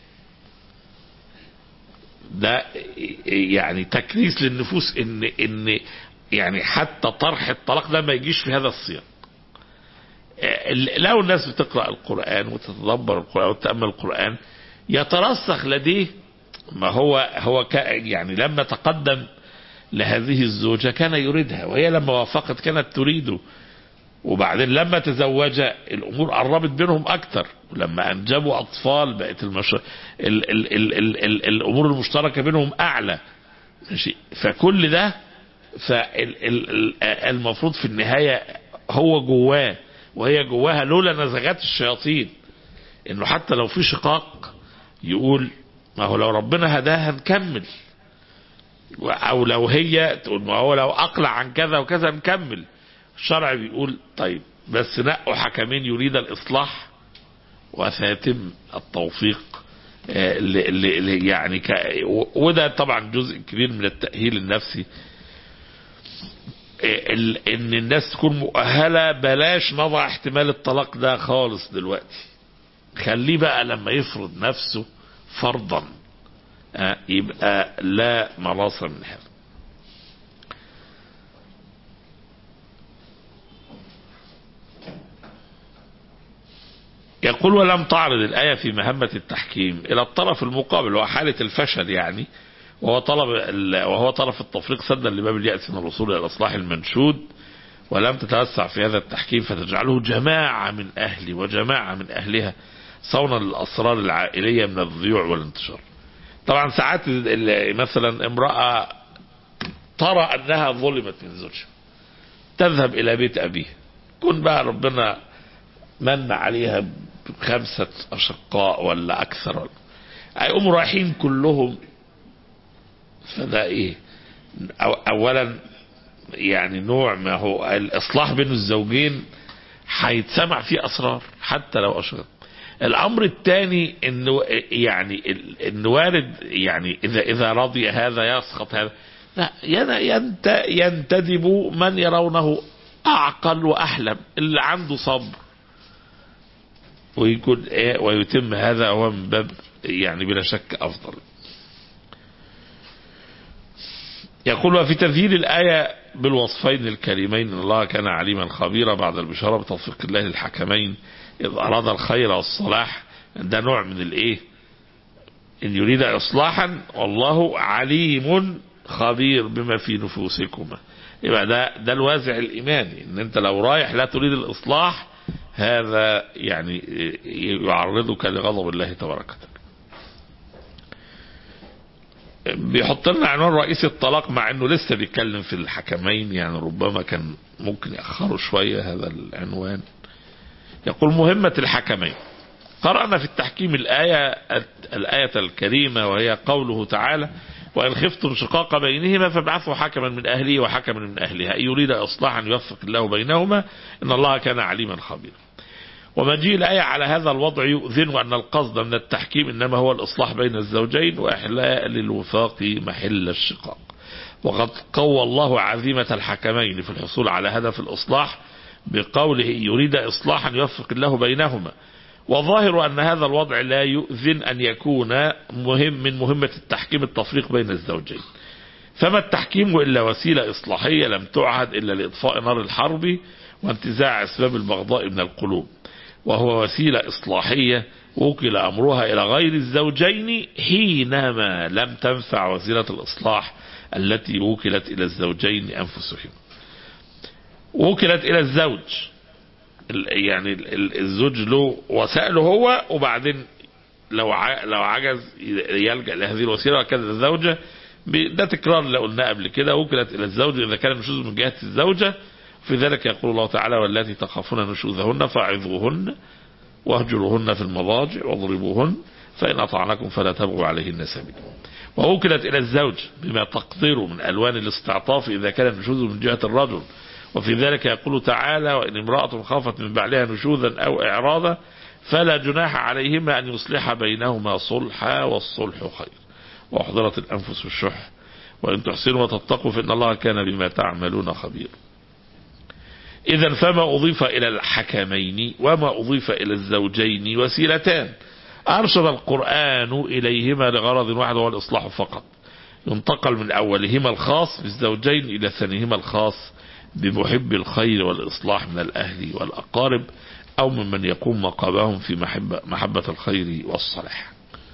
B: ده يعني تكريس للنفوس إن إن يعني حتى طرح الطلاق ده ما يجيش في هذا السياق. لو الناس بتقرأ القرآن وتتدبر القرآن وتتأمل القرآن يترسخ لديه ما هو هو يعني لما تقدم لهذه الزوجة كان يريدها، وهي لما وافقت كانت تريده، وبعدين لما تزوج الأمور قربت بينهم أكتر، ولما أنجبوا أطفال بقت المش... ال... ال... ال... ال... ال... الأمور المشتركة بينهم أعلى. فكل ده فالمفروض في النهاية هو جواه وهي جواها لولا نزغات الشياطين، إنه حتى لو في شقاق يقول ما هو لو ربنا هداها نكمل، او لو هي تقول ما هو لو اقلع عن كذا وكذا نكمل. الشرع بيقول طيب بس نقوا حكمين يريد الاصلاح وسيتم التوفيق اللي يعني وده طبعا جزء كبير من التأهيل النفسي، ان الناس تكون مؤهلة. بلاش نضع احتمال الطلاق ده خالص دلوقتي، خليه بقى لما يفرض نفسه فرضا يبقى لا مناص من هذا. يقول ولم تعرض الآية في مهمة التحكيم إلى الطرف المقابل وحالة الفشل، يعني وهو طلب وهو طرف التفريق سدا لباب اليأس من الوصول إلى الإصلاح المنشود، ولم تتوسع في هذا التحكيم فتجعله جماعة من أهلي وجماعة من أهلها صونا للأسرار العائلية من الضيوع والانتشار. طبعا ساعات مثلا امرأة ترى أنها ظلمت من زوجها تذهب إلى بيت أبيها، كن بقى ربنا من عليها بخمسة أشقاء ولا أكثر، ولا هيقوموا رايحين كلهم. فده إيه؟ أو أولا يعني نوع ما هو الإصلاح بين الزوجين هيتسمع فيه أسرار حتى لو أشغل. الأمر الثاني إنه يعني إنه وارد يعني إذا إذا رضي هذا يسخط هذا، لا ينتدب من يرونه أعقل وأحلم اللي عنده صبر ويكون إيه ويتم هذا هو من باب يعني بلا شك أفضل. يقول وفي تذييل الآية بالوصفين الكريمين إن الله كان عليما خبيرا بعد البشارة بتوفيق الله للحكمين إذ أراد الخير والصلاح، ده نوع من الإيه إن يريد إصلاحا والله عليم خبير بما في نفوسكما. يبقى ده ده الوازع الإيماني، إن أنت لو رايح لا تريد الإصلاح هذا يعني يعرضك لغضب الله تبارك وتعالى. بيحط لنا عنوان رئيس الطلاق مع انه لسه بيتكلم في الحكمين، يعني ربما كان ممكن يأخروا شوية هذا العنوان. يقول مهمة الحكمين. قرأنا في التحكيم الآية الآية الكريمة وهي قوله تعالى وإن خفتم شقاق بينهما فابعثوا حكما من أهله وحكما من أهلها إن يريد إصلاحا يوفق الله بينهما إن الله كان عليما خبيرا. ومجيء الآية على هذا الوضع يؤذن أن القصد من التحكيم إنما هو الإصلاح بين الزوجين وإحلاء للوفاق محل الشقاق. وقد قوى الله عزيمة الحكمين في الحصول على هدف الإصلاح بقوله يريد إصلاحا يوفق الله بينهما. وظاهر أن هذا الوضع لا يؤذن أن يكون مهم من مهمة التحكيم التفريق بين الزوجين. فما التحكيم إلا وسيلة إصلاحية لم تعهد إلا لإطفاء نار الحرب وانتزاع أسباب البغضاء من القلوب، وهو وسيلة إصلاحية وكل أمرها إلى غير الزوجين حينما لم تنفع وسيلة الإصلاح التي وكلت إلى الزوجين أنفسهم. وكلت إلى الزوج، يعني الزوج له وسائله هو، وبعدين لو لو عجز يلجأ لهذه الوسيلة. وكذا الزوجة، ده تكرار اللي قلناه قبل كده، وكلت إلى الزوج إذا كان النشوز من جهة الزوجة. في ذلك يقول الله تعالى واللاتي تخافون نشوزهن فاعظوهن واهجروهن في المضاجع واضربوهن فإن أطعنكم فلا تبغوا عليهن سبيلا. ووكلت إلى الزوج بما تقدر من ألوان الاستعطاف إذا كان النشوز من جهة الرجل. وفي ذلك يقول تعالى وإن امرأة خافت من بعلها نشوذا أو إعراضا فلا جناح عليهما أن يصلح بينهما صلحا والصلح خير وأحضرت الأنفس الشح وإن تحسنوا وتتقوا فإن الله كان بما تعملون خبير. إذا فما أضيف إلى الحكمين وما أضيف إلى الزوجين وسيلتان أرشد القرآن إليهما لغرض واحد وهو الإصلاح فقط. ينتقل من أولهما الخاص بالزوجين إلى ثانيهما الخاص بمحب الخير والإصلاح من الأهل والأقارب أو ممن يقوم مقامهم في محبة, محبة الخير والصلاح.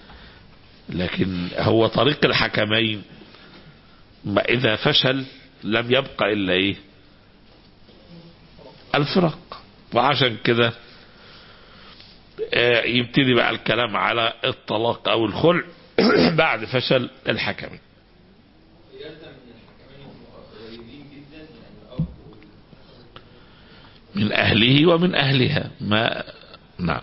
B: لكن هو طريق الحكمين ما إذا فشل لم يبقى إلا إيه؟ الفرق. وعشان كده يبتدي بقى الكلام على الطلاق أو الخلع بعد فشل الحكمين. من أهله ومن أهلها ما نعم.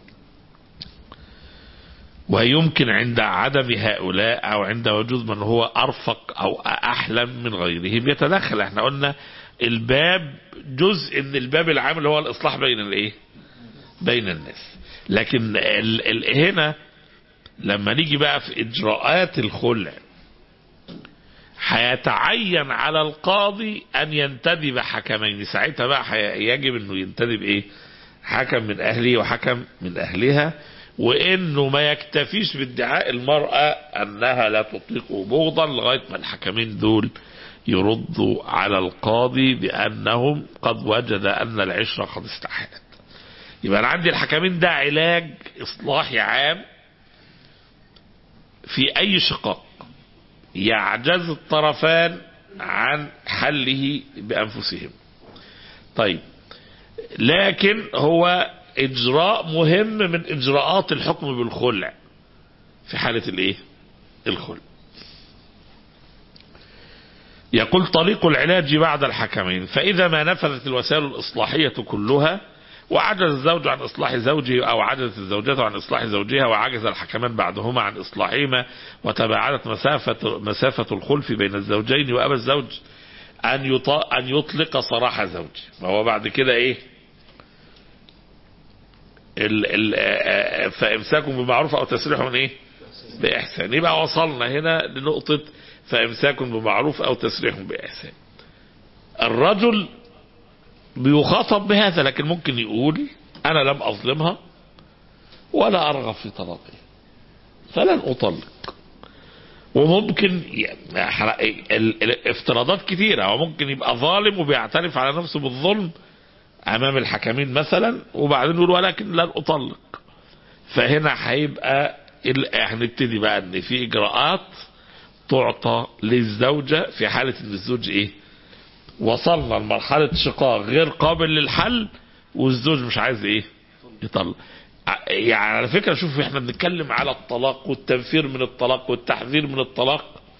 B: ويمكن عند عدم هؤلاء أو عند وجود من هو أرفق أو أحلم من غيرهم يتدخل. احنا قلنا الباب جزء من الباب العام اللي هو الإصلاح بين الايه بين الناس. لكن ال ال هنا لما نيجي بقى في إجراءات الخلع هيتعين على القاضي أن ينتدب حكمين. ساعتها بقى يجب أنه ينتدب إيه؟ حكم من أهله وحكم من أهلها، وإنه ما يكتفيش بادعاء المرأة أنها لا تطيق بغضا لغاية ما الحكمين دول يردوا على القاضي بأنهم قد وجد أن العشرة قد استحالت. يبقى أنا عندي الحكمين ده علاج إصلاحي عام في أي شقاق يعجز الطرفان عن حله بأنفسهم. طيب، لكن هو إجراء مهم من إجراءات الحكم بالخلع في حالة الإيه؟ الخلع. يقول طريق العلاج بعد الحكمين فإذا ما نفذت الوسائل الإصلاحية كلها وعجز الزوج عن إصلاح زوجه أو عجزت الزوجة عن إصلاح زوجها وعجز الحكمان بعدهما عن إصلاحهما وتباعدت مسافة مسافة الخلف بين الزوجين وأبى الزوج أن أن يطلق سراح زوجه، وهو بعد كده إيه؟ ال ال فإمساكم بمعروف أو تسريح من إيه؟ بإحسان. يبقى وصلنا هنا لنقطة فإمساكم بمعروف أو تسريح بإحسان. الرجل بيخاطب بهذا، لكن ممكن يقول أنا لم أظلمها ولا أرغب في طلاقها فلن أطلق. وممكن الافتراضات كثيرة، وممكن يبقى ظالم وبيعترف على نفسه بالظلم أمام الحكمين مثلا وبعدين يقول ولكن لن أطلق. فهنا هيبقى هنبتدي بقى ان في إجراءات تعطى للزوجة في حالة ان الزوج ايه؟ وصلنا لمرحلة شقاق غير قابل للحل والزوج مش عايز ايه؟ يطلق. يعني على فكرة شوف احنا بنتكلم على الطلاق والتنفير من الطلاق والتحذير من الطلاق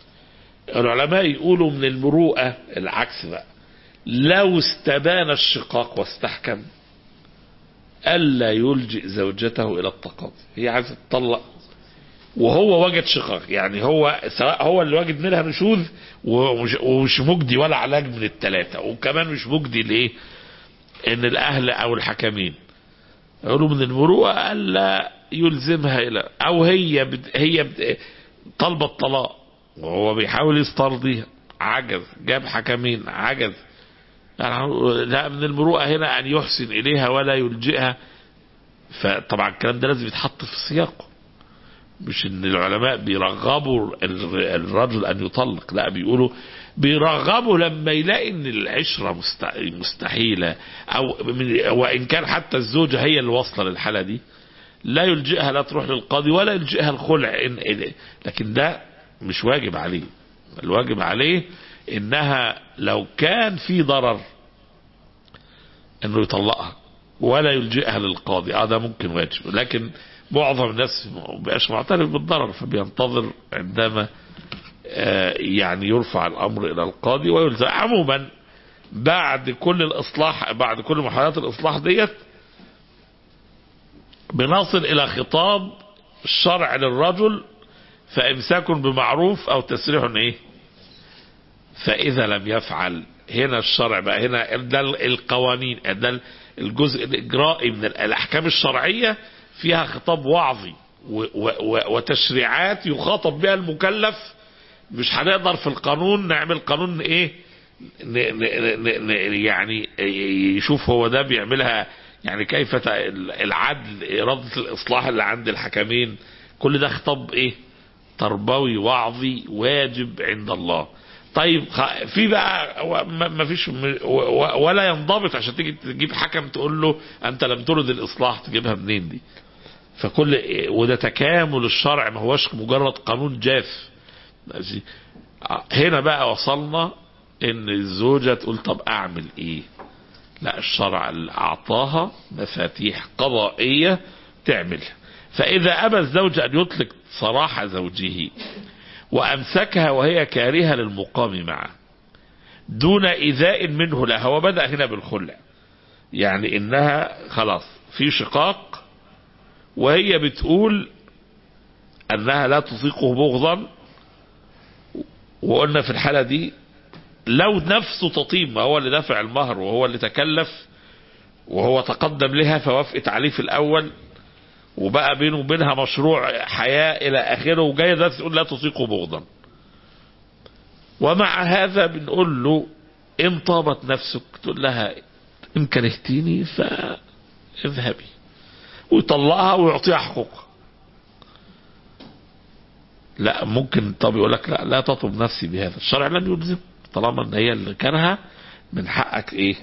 B: العلماء يقولوا من المروءة العكس بقى، لو استبان الشقاق واستحكم ألا يلجئ زوجته إلى التقاضي. هي عايزة تطلق وهو وجد شقاق، يعني هو سواء هو اللي وجد منها نشوذ ومش مجدي ولا علاج من الثلاثة، وكمان مش مجدي ليه ان الاهل او الحكمين، يقولوا من المروءة ألا يلزمها الى، او هي بد هي بد طلب الطلاق وهو بيحاول يسترضيها عجز، جاب حكمين عجز، لا من المروءة هنا ان يحسن اليها ولا يلجئها. فطبعا الكلام ده لازم يتحط في سياقه، مش ان العلماء بيرغبوا الرجل ان يطلق، لا بيقولوا بيرغبوا لما يلاقي ان العشرة مستحيلة، او وان كان حتى الزوجة هي اللي واصلة للحالة دي لا يلجئها، لا تروح للقاضي ولا يلجئها الخلع، لكن ده مش واجب عليه. الواجب عليه انها لو كان في ضرر انه يطلقها ولا يلجئها للقاضي، اه ده ممكن واجب، لكن معظم الناس مبقاش معترف بالضرر، فبينتظر عندما آه يعني يرفع الامر الى القاضي ويلزم. عموما بعد كل الاصلاح، بعد كل محاولات الاصلاح ديت بنصل الى خطاب الشرع للرجل، فامساك بمعروف او تسريح ايه، فاذا لم يفعل. هنا الشرع بقى، هنا ده القوانين، ده الجزء الاجرائي من الاحكام الشرعية فيها خطاب وعظي وتشريعات يخاطب بها المكلف. مش هنقدر في القانون نعمل قانون ايه ن ن ن يعني يشوف هو ده بيعملها، يعني كيف العدل، إرادة الإصلاح اللي عند الحكمين، كل ده خطاب ايه تربوي وعظي واجب عند الله. طيب في بقى ما فيش ولا ينضبط عشان تيجي تجيب حكم تقول له انت لم ترد الاصلاح، تجيبها منين دي؟ فكل وده تكامل الشرع، ما هوش مجرد قانون جاف. هنا بقى وصلنا ان الزوجة تقول طب اعمل ايه؟ لا، الشرع اللي اعطاها مفاتيح قضائية تعملها. فاذا ابى الزوج ان يطلق سراح زوجه وامسكها وهي كارهة للمقام معه دون ايذاء منه لها، وبدأ هنا بالخلع، يعني انها خلاص في شقاق وهي بتقول انها لا تطيقه بغضا، وقلنا في الحالة دي لو نفسه تطيب، ما هو اللي دافع المهر وهو اللي تكلف وهو تقدم لها فوافقت عليه في الاول، وبقى بينه وبينها مشروع حياة الى اخره، وجاية ده تقول لا تطيقه بغضا. ومع هذا بنقول له ان طابت نفسك، تقول لها ان كرهتيني فاذهبي، ويطلقها ويعطيها حقوقها. لا ممكن طب يقول لك لا لا تطلب نفسي بهذا، الشرع لم يلزم، طالما ان هي اللي كانها من حقك ايه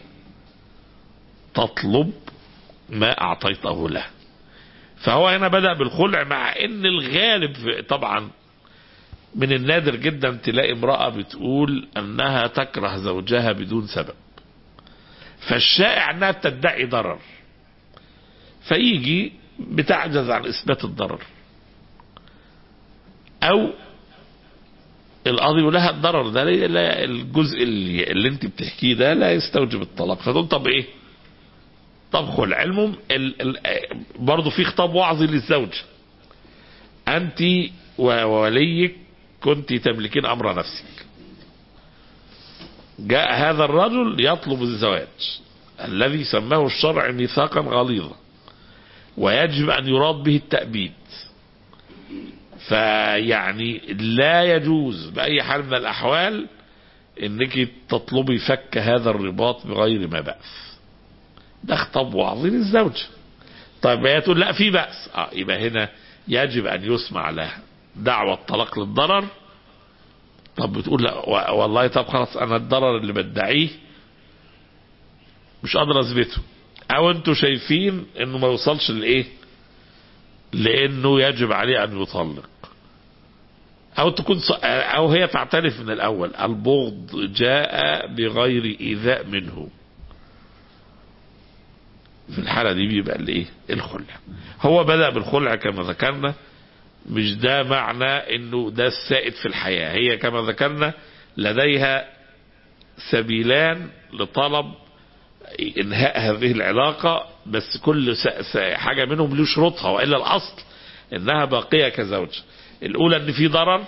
B: تطلب ما اعطيته له. فهو هنا بدأ بالخلع، مع ان الغالب طبعا من النادر جدا تلاقي امرأة بتقول انها تكره زوجها بدون سبب، فالشائع انها بتدعي ضرر، فيجي بتعجز عن اثبات الضرر، او القاضي يقول لها الضرر ده لا، الجزء اللي, اللي انت بتحكيه ده لا يستوجب الطلاق، فتقول طب ايه، طب خلع. المهم برضه في خطاب وعظي للزوج، انت ووليك كنت تملكين امر نفسك، جاء هذا الرجل يطلب الزواج الذي سماه الشرع ميثاقا غليظا ويجب ان يراد به التأبيد، فيعني لا يجوز بأي حال من الأحوال انك تطلبي فك هذا الرباط بغير ما بأس. ده خطاب وعظي للزوج. طيب هي تقول لا في بأس، اه يبقى هنا يجب ان يسمع لها دعوة طلاق للضرر. طب بتقول لا والله طب خلاص انا الضرر اللي بدعيه مش قادر اثبته، او انتوا شايفين انه ما يوصلش لايه لانه يجب عليه ان يطلق، او تكون او هي تعترف من الاول البغض جاء بغير ايذاء منه، في الحالة دي بيبقى الايه الخلع. هو بدأ بالخلع كما ذكرنا مش ده معنى انه ده السائد في الحياة. هي كما ذكرنا لديها سبيلان لطلب انهاء هذه العلاقة، بس كل حاجة منهم له شروطها، وإلا الأصل انها باقية كزوج. الاولى ان في ضرر،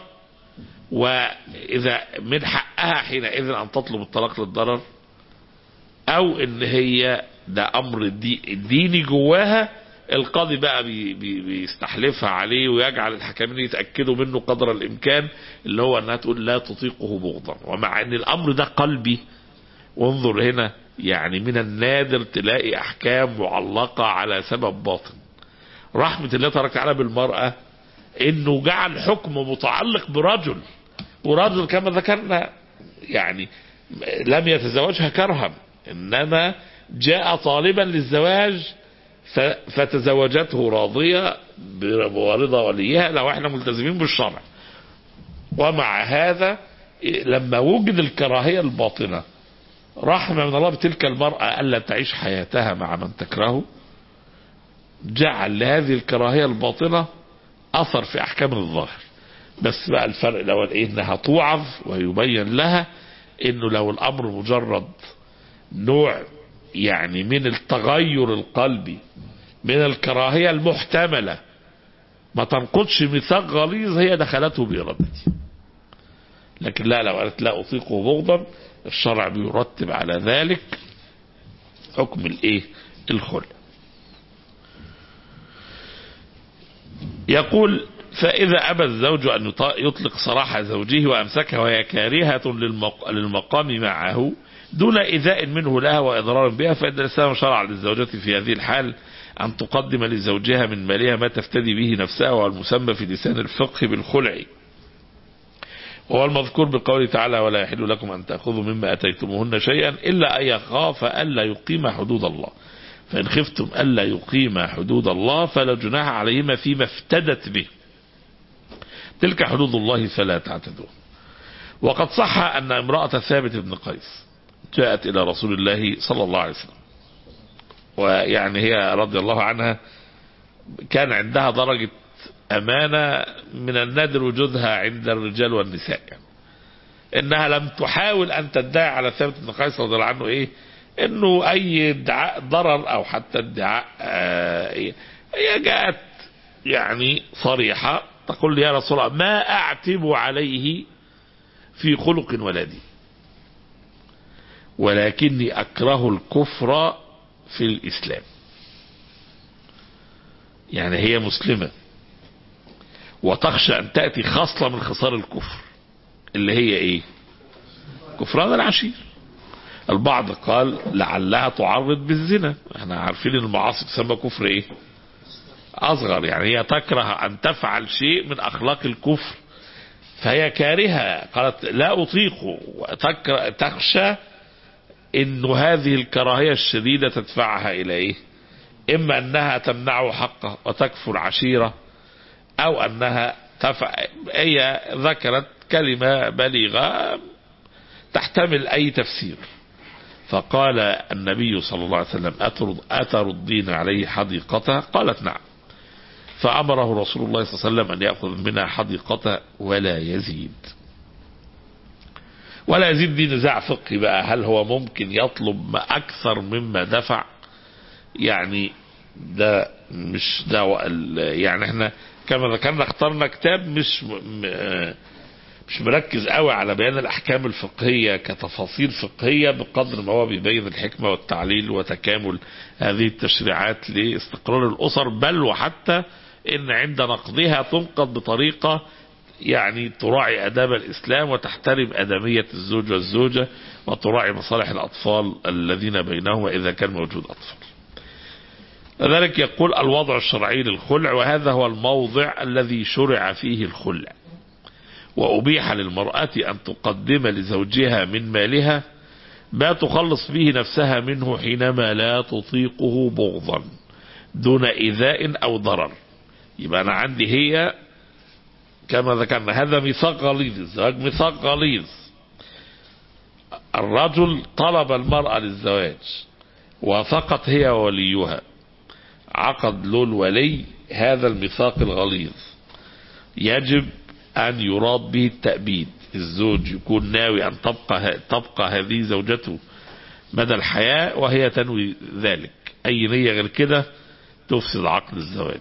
B: واذا من حقها حينئذ ان تطلب الطلاق للضرر، او ان هي ده امر الديني جواها، القاضي بقى بي بي بيستحلفها عليه ويجعل الحكمين يتأكدوا منه قدر الامكان، اللي هو انها تقول لا تطيقه بغضا. ومع ان الامر ده قلبي، وانظر هنا يعني من النادر تلاقي احكام معلقة على سبب باطن. رحمة الله تبارك وتعالى بالمرأة انه جعل حكم متعلق برجل، ورجل كما ذكرنا يعني لم يتزوجها كرها، انما جاء طالبا للزواج فتزوجته راضية برضا وليها لو احنا ملتزمين بالشرع. ومع هذا لما وجد الكراهية الباطنة رحمة من الله بتلك المرأة ألا تعيش حياتها مع من تكرهه، جعل لهذه الكراهية الباطنة أثر في أحكام الظاهر. بس بقى الفرق الأول إيه؟ إنها توعظ ويبين لها إنه لو الأمر مجرد نوع يعني من التغير القلبي من الكراهية المحتملة ما تنقضش ميثاق غليظ هي دخلته بإرادتي. لكن لا، لو قالت لا أطيقه بغضا الشرع بيرتب على ذلك حكم الايه؟ الخلع. يقول فإذا أبى الزوج أن يطلق سراح زوجه وأمسكها وهي كارهة للمقام معه دون إيذاء منه لها وإضرار بها، فإن الإسلام شرع للزوجة في هذه الحال أن تقدم لزوجها من مالها ما تفتدي به نفسها، والمسمى في لسان الفقه بالخلع، وهو المذكور بقوله تعالى ولا يحل لكم أن تأخذوا مما أتيتموهن شيئا إلا أن يخاف ألا يقيم حدود الله، فإن خفتم ألا يقيم حدود الله فلا جناح عليهما فيما افتدت به، تلك حدود الله فلا تعتدوها. وقد صح أن امرأة ثابت بن قيس جاءت إلى رسول الله صلى الله عليه وسلم، ويعني هي رضي الله عنها كان عندها درجة أمانة من النادر وجودها عند الرجال والنساء، يعني إنها لم تحاول أن تدعي على ثابت بن قيس رضي الله عنه إيه إنه أي ادعاء ضرر أو حتى ادعاء آه هي جاءت يعني صريحة تقول لي يا رسول الله ما أعتب عليه في خلق ولا دين، ولكني أكره الكفر في الإسلام. يعني هي مسلمة وتخشى أن تأتي خصلة من خصال الكفر اللي هي إيه؟ كفران العشير. البعض قال لعلها تعرض بالزنا، احنا عارفين ان المعاصي تسمى كفر ايه؟ اصغر، يعني هي تكره ان تفعل شيء من اخلاق الكفر فهي كارهة، قالت لا اطيقه، تخشى انه هذه الكراهية الشديدة تدفعها الى ايه؟ اما انها تمنعه حقه وتكفر عشيرة، او انها تفعل، هي ذكرت كلمة بليغة تحتمل اي تفسير. فقال النبي صلى الله عليه وسلم أترد أتردين عليه حديقته؟ قالت نعم. فأمره رسول الله صلى الله عليه وسلم أن يأخذ منها حديقته ولا يزيد. ولا يزيد دي نزاع فقهي بقى، هل هو ممكن يطلب ما أكثر مما دفع؟ يعني ده مش ده يعني احنا كما ذكرنا اخترنا كتاب مش مش مركز قوي على بيان الأحكام الفقهية كتفاصيل فقهية بقدر ما هو بيبين الحكمة والتعليل وتكامل هذه التشريعات لاستقرار الأسر، بل وحتى إن عند نقضها تنقض بطريقة يعني تراعي آداب الإسلام وتحترم آدمية الزوج والزوجة وتراعي مصالح الأطفال الذين بينهم إذا كان موجود أطفال. لذلك يقول الوضع الشرعي للخلع، وهذا هو الموضع الذي شرع فيه الخلع، وأبيح للمرأة أن تقدم لزوجها من مالها ما تخلص به نفسها منه حينما لا تطيقه بغضا دون إيذاء أو ضرر. يبقى أنا عندي هي كما ذكرنا هذا ميثاق غليظ، الزواج ميثاق غليظ. الرجل طلب المرأة للزواج وثقت هي ووليها، عقد له الولي هذا الميثاق الغليظ، يجب أن يراد به التأبيد. الزوج يكون ناوي أن تبقى, تبقى هذه زوجته مدى الحياة وهي تنوي ذلك، أي نية غير كده تفسد عقد الزواج.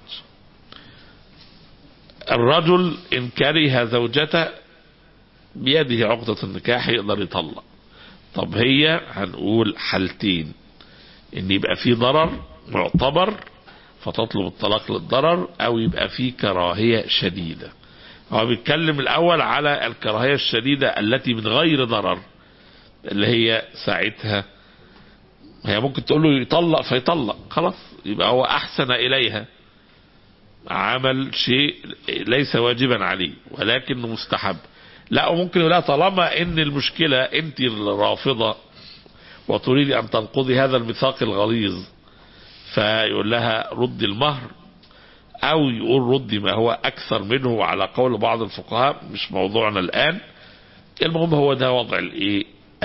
B: الرجل إن كره زوجته بيده عقدة النكاح يقدر يطلق. طب هي هنقول حالتين، ان يبقى في ضرر معتبر فتطلب الطلاق للضرر، او يبقى في كراهية شديدة. هو بيتكلم الاول على الكراهية الشديدة التي من غير ضرر، اللي هي ساعتها هي ممكن تقول له يطلق فيطلق خلاص، يبقى هو احسن اليها، عمل شيء ليس واجبا عليه ولكنه مستحب. لا، وممكن يقول لها طالما ان المشكلة انت الرافضة وتريد ان تنقضي هذا الميثاق الغليظ، فيقول لها رد المهر، او يقول ردي ما هو اكثر منه على قول بعض الفقهاء، مش موضوعنا الان. المهم هو ده وضع الايه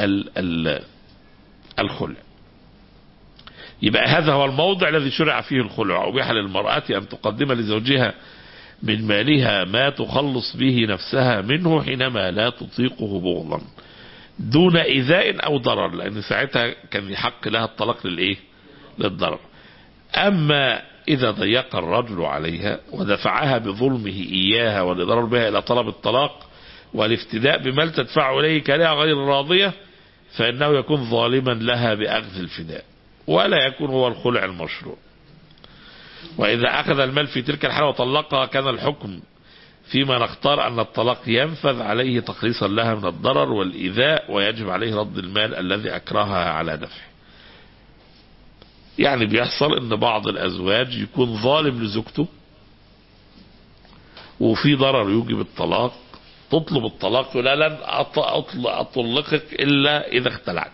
B: الخلع. يبقى هذا هو الموضع الذي شرع فيه الخلع. أبيح للمرأة أن تقدم لزوجها من مالها ما تخلص به نفسها منه حينما لا تطيقه بغضا دون إيذاء أو ضرر، لأن ساعتها كان يحق لها الطلاق للإيه؟ للضرر. أما إذا ضيق الرجل عليها ودفعها بظلمه إياها والإضرار بها إلى طلب الطلاق والافتداء بمال تدفع إليه كلها غير راضية، فإنه يكون ظالما لها بأخذ الفداء، ولا يكون هو الخلع المشروع. وإذا أخذ المال في تلك الحالة وطلقها كان الحكم فيما نختار أن الطلاق ينفذ عليه تخليصا لها من الضرر والإيذاء، ويجب عليه رد المال الذي أكرهها على دفعه. يعني بيحصل أن بعض الأزواج يكون ظالم لزوجته وفي ضرر يوجب الطلاق، تطلب الطلاق ولا لن أطلقك إلا إذا اختلعت.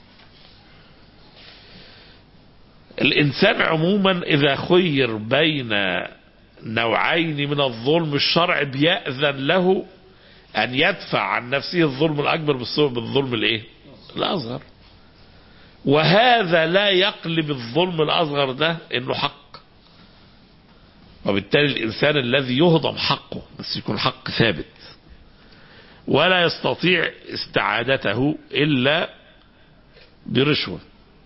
B: الإنسان عموما إذا خير بين نوعين من الظلم الشرع بيأذن له أن يدفع عن نفسه الظلم الأكبر بالظلم الإيه؟ الأصغر. وهذا لا يقلب الظلم الأصغر ده إنه حق، وبالتالي الإنسان الذي يهضم حقه بس يكون حق ثابت ولا يستطيع استعادته إلا برشوة،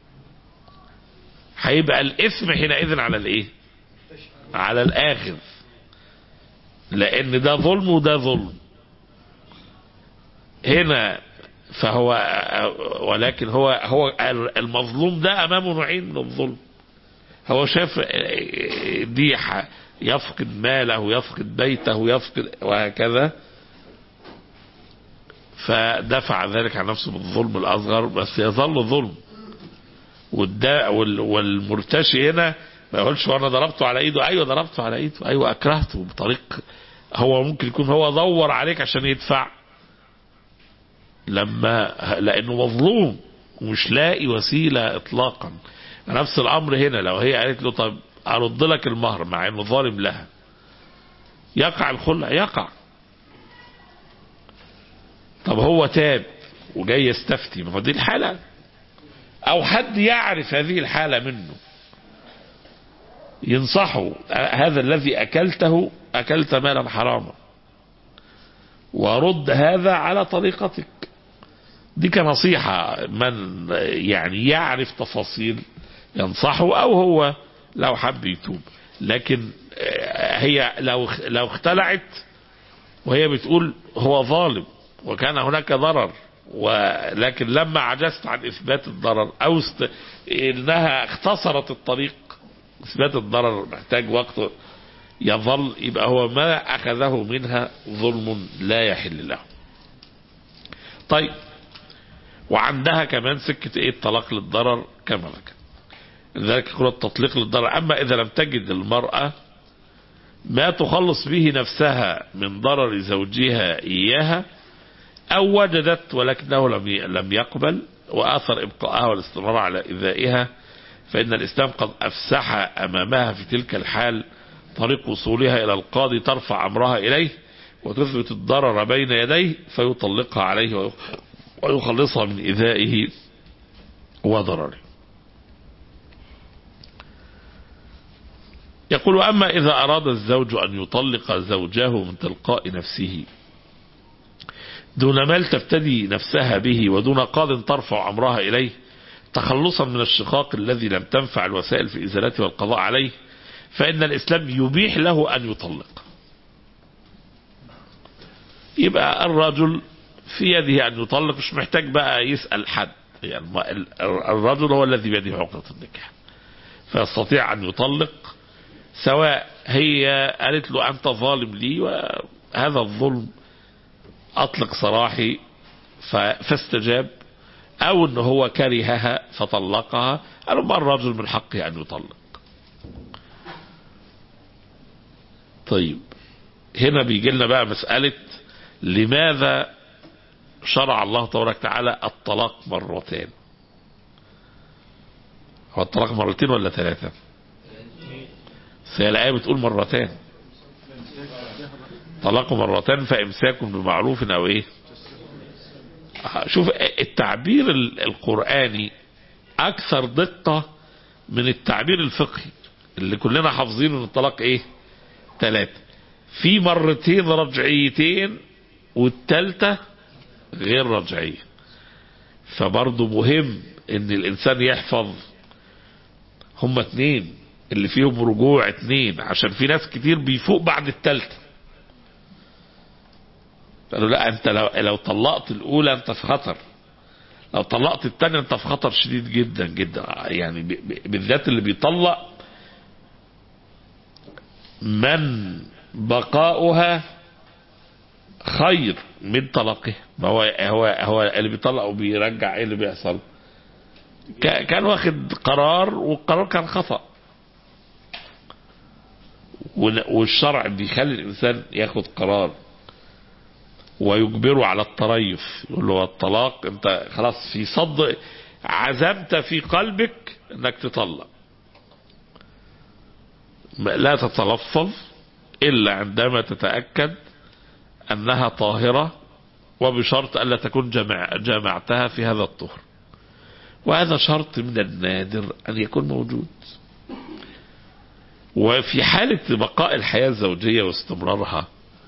B: هيبقى الإثم حينئذ على الإيه؟ على الآخر، لأن ده ظلم وده ظلم هنا. فهو ولكن هو هو المظلوم ده أمامه نوعين من الظلم. هو شاف دي يفقد ماله، يفقد بيته، يفقد وهكذا، فدفع ذلك عن نفسه بالظلم الأصغر، بس يظل ظلم. والمرتشي هنا ما يقولش وانا ضربته على ايده، ايوه ضربته على ايده، ايوه اكرهته بطريق، هو ممكن يكون هو دور عليك عشان يدفع، لما لانه مظلوم ومش لاقي وسيله اطلاقا. نفس الامر هنا، لو هي قالت له طب ارد لك المهر مع انه ظالم لها، يقع الخلع، يقع. طب هو تاب وجاي يستفتي، ما هو دي الحاله، او حد يعرف هذه الحالة منه ينصحه، هذا الذي اكلته اكلت مالا حراما ورد هذا على طريقتك. دي كنصيحة، من يعني يعرف تفاصيل ينصحه، او هو لو حب يتوب. لكن هي لو لو اختلعت وهي بتقول هو ظالم وكان هناك ضرر، ولكن لما عجزت عن إثبات الضرر أو است... إنها اختصرت الطريق، إثبات الضرر محتاج وقت، يظل يبقى هو ما أخذه منها ظلم لا يحل له. طيب، وعندها كمان سكة إيه؟ الطلاق للضرر كما لك، لذلك يقول التطليق للضرر. أما إذا لم تجد المرأة ما تخلص به نفسها من ضرر زوجها إياها، أو وجدت ولكنه لم يقبل وآثر إبقائها والاستمرار على إيذائها، فإن الإسلام قد أفسح أمامها في تلك الحال طريق وصولها إلى القاضي، ترفع أمرها إليه وتثبت الضرر بين يديه فيطلقها عليه ويخلصها من إيذائه وضرره. يقول أما إذا أراد الزوج أن يطلق زوجه من تلقاء نفسه دون مال تفتدي نفسها به ودون قاض ترفع أمرها إليه تخلصا من الشقاق الذي لم تنفع الوسائل في إزالته والقضاء عليه، فإن الإسلام يبيح له أن يطلق. يبقى الرجل في يده أن يطلق، مش محتاج بقى يسأل حد، يعني الرجل هو الذي بيده عقدة النكاح، فيستطيع أن يطلق سواء هي قالت له أنت ظالم لي وهذا الظلم أطلق سراحي فاستجاب، أو أنه هو كرهها فطلقها، أما الرجل من حقه أن يطلق. طيب هنا بيجي لنا بقى مسألة لماذا شرع الله تبارك وتعالى الطلاق مرتين؟ هو الطلاق مرتين ولا ثلاثة؟ هي الآية بتقول مرتين، طلاق مرتين فإمساك بمعروف أو إيه. شوف التعبير القرآني أكثر دقة من التعبير الفقهي اللي كلنا حافظينه ان الطلاق إيه؟ ثلاثة. في مرتين رجعيتين والثالثة غير رجعية، فبرضه مهم ان الانسان يحفظ هما اتنين اللي فيهم رجوع اتنين، عشان في ناس كتير بيفوق بعد الثالثة. قالوا لا انت لو, لو طلقت الاولى انت في خطر، لو طلقت الثانية انت في خطر شديد جدا جدا، يعني بالذات اللي بيطلق من بقاؤها خير من طلاقه. ما هو هو هو اللي بيطلق وبيرجع ايه اللي بيحصل؟ كان واخد قرار والقرار كان خطأ، والشرع بيخلي الانسان ياخد قرار ويجبره على التريث، يقول له الطلاق انت خلاص في صد عزمت في قلبك انك تطلق، لا تتلفظ الا عندما تتأكد انها طاهرة وبشرط الا تكون جمع جامعتها في هذا الطهر، وهذا شرط من النادر ان يكون موجود. وفي حالة بقاء الحياة الزوجية واستمرارها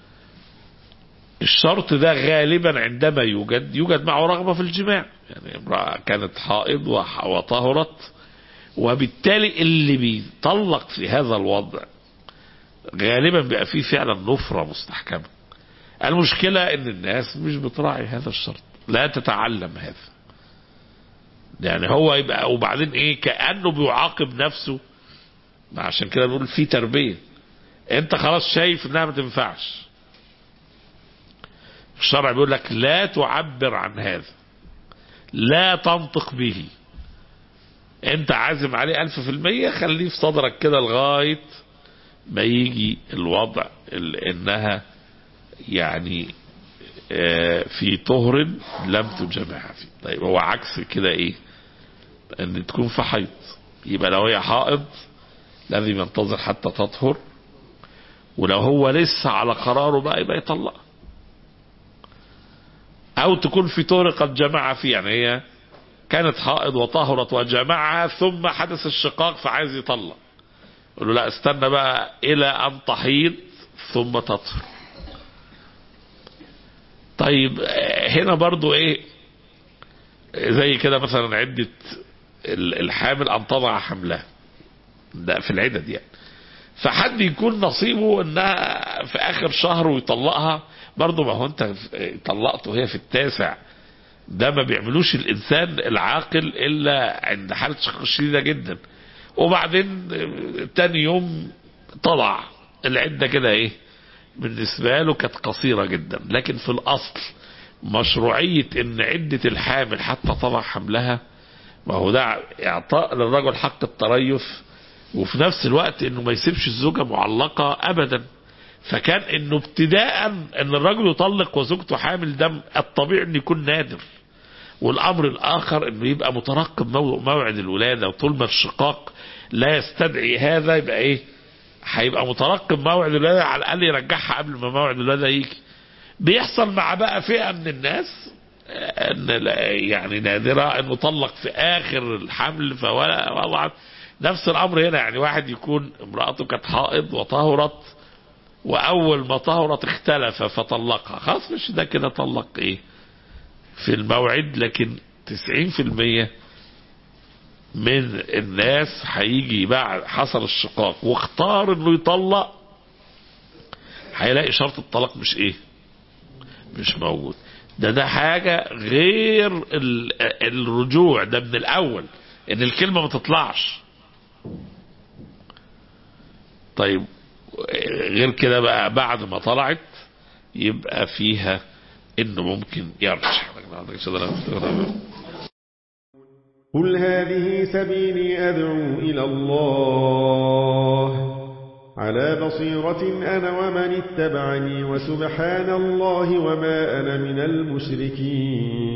B: الشرط ده غالبا عندما يوجد يوجد معه رغبة في الجماع، يعني امرأة كانت حائض وطهرت، وبالتالي اللي بيطلق في هذا الوضع غالبا بيبقى فيه فعلا نفرة مستحكمة. المشكلة ان الناس مش بتراعي هذا الشرط، لا تتعلم هذا، يعني هو يبقى وبعدين ايه كأنه بيعاقب نفسه. عشان كده بنقول في تربية، انت خلاص شايف انها ما تنفعش، الشرع بيقول لك لا تعبر عن هذا، لا تنطق به، انت عازم عليه الف في المية، خليه في صدرك كده لغاية ما يجي الوضع انها يعني في طهر لم تجمعها فيه. طيب هو عكس كده ايه؟ ان تكون في حيض، يبقى لو هي حائض لازم ينتظر حتى تطهر، ولو هو لسه على قراره بقى يبقى يطلق، او تكون في طهر قد جمع فيه، يعني هي كانت حائض وطهرت وجمعها ثم حدث الشقاق فعايز يطلق، يقول له لا استنى بقى الى ان تحيض ثم تطهر. طيب هنا برضو ايه زي كده مثلا عدة الحامل ان تضع حملها، ده في العدد يعني، فحد يكون نصيبه انها في اخر شهر ويطلقها، برضو ما هو انت طلقته وهي في التاسع، ده ما بيعملوش الانسان العاقل الا عند حالة شقاق شديدة جدا، وبعدين تاني يوم طلع العدة كده ايه بالنسبة له كانت قصيرة جدا. لكن في الاصل مشروعية ان عدة الحامل حتى تضع حملها، ما هو ده اعطاء للرجل حق التريث، وفي نفس الوقت انه ما يسيبش الزوجة معلقة ابدا. فكان انه ابتداء ان الرجل يطلق وزوجته حامل ده الطبيعي انه يكون نادر، والامر الاخر انه يبقى مترقب موعد الولادة، وطول ما الشقاق لا يستدعي هذا يبقى ايه هيبقى مترقب موعد الولادة، على الاقل يرجعها قبل ما موعد الولادة يجي. بيحصل مع بقى فئة من الناس ان يعني نادرة انه طلق في اخر الحمل فوضعت، نفس الامر هنا، يعني واحد يكون امرأته كانت حائض وطهرت، واول ما طهرت اختلف فطلقها، خلاص مش ده كده طلق ايه في الموعد. لكن تسعين في المية من الناس هيجي بعد حصل الشقاق واختار انه يطلق، هيلاقي شرط الطلاق مش ايه مش موجود. ده ده حاجة غير الرجوع، ده من الاول ان الكلمة ما تطلعش. طيب غير كده بقى بعد ما طلعت يبقى فيها انه ممكن يرجع.
C: قل هذه سبيلي أدعو إلى الله على بصيرة أنا ومن اتبعني وسبحان الله وما أنا من المشركين.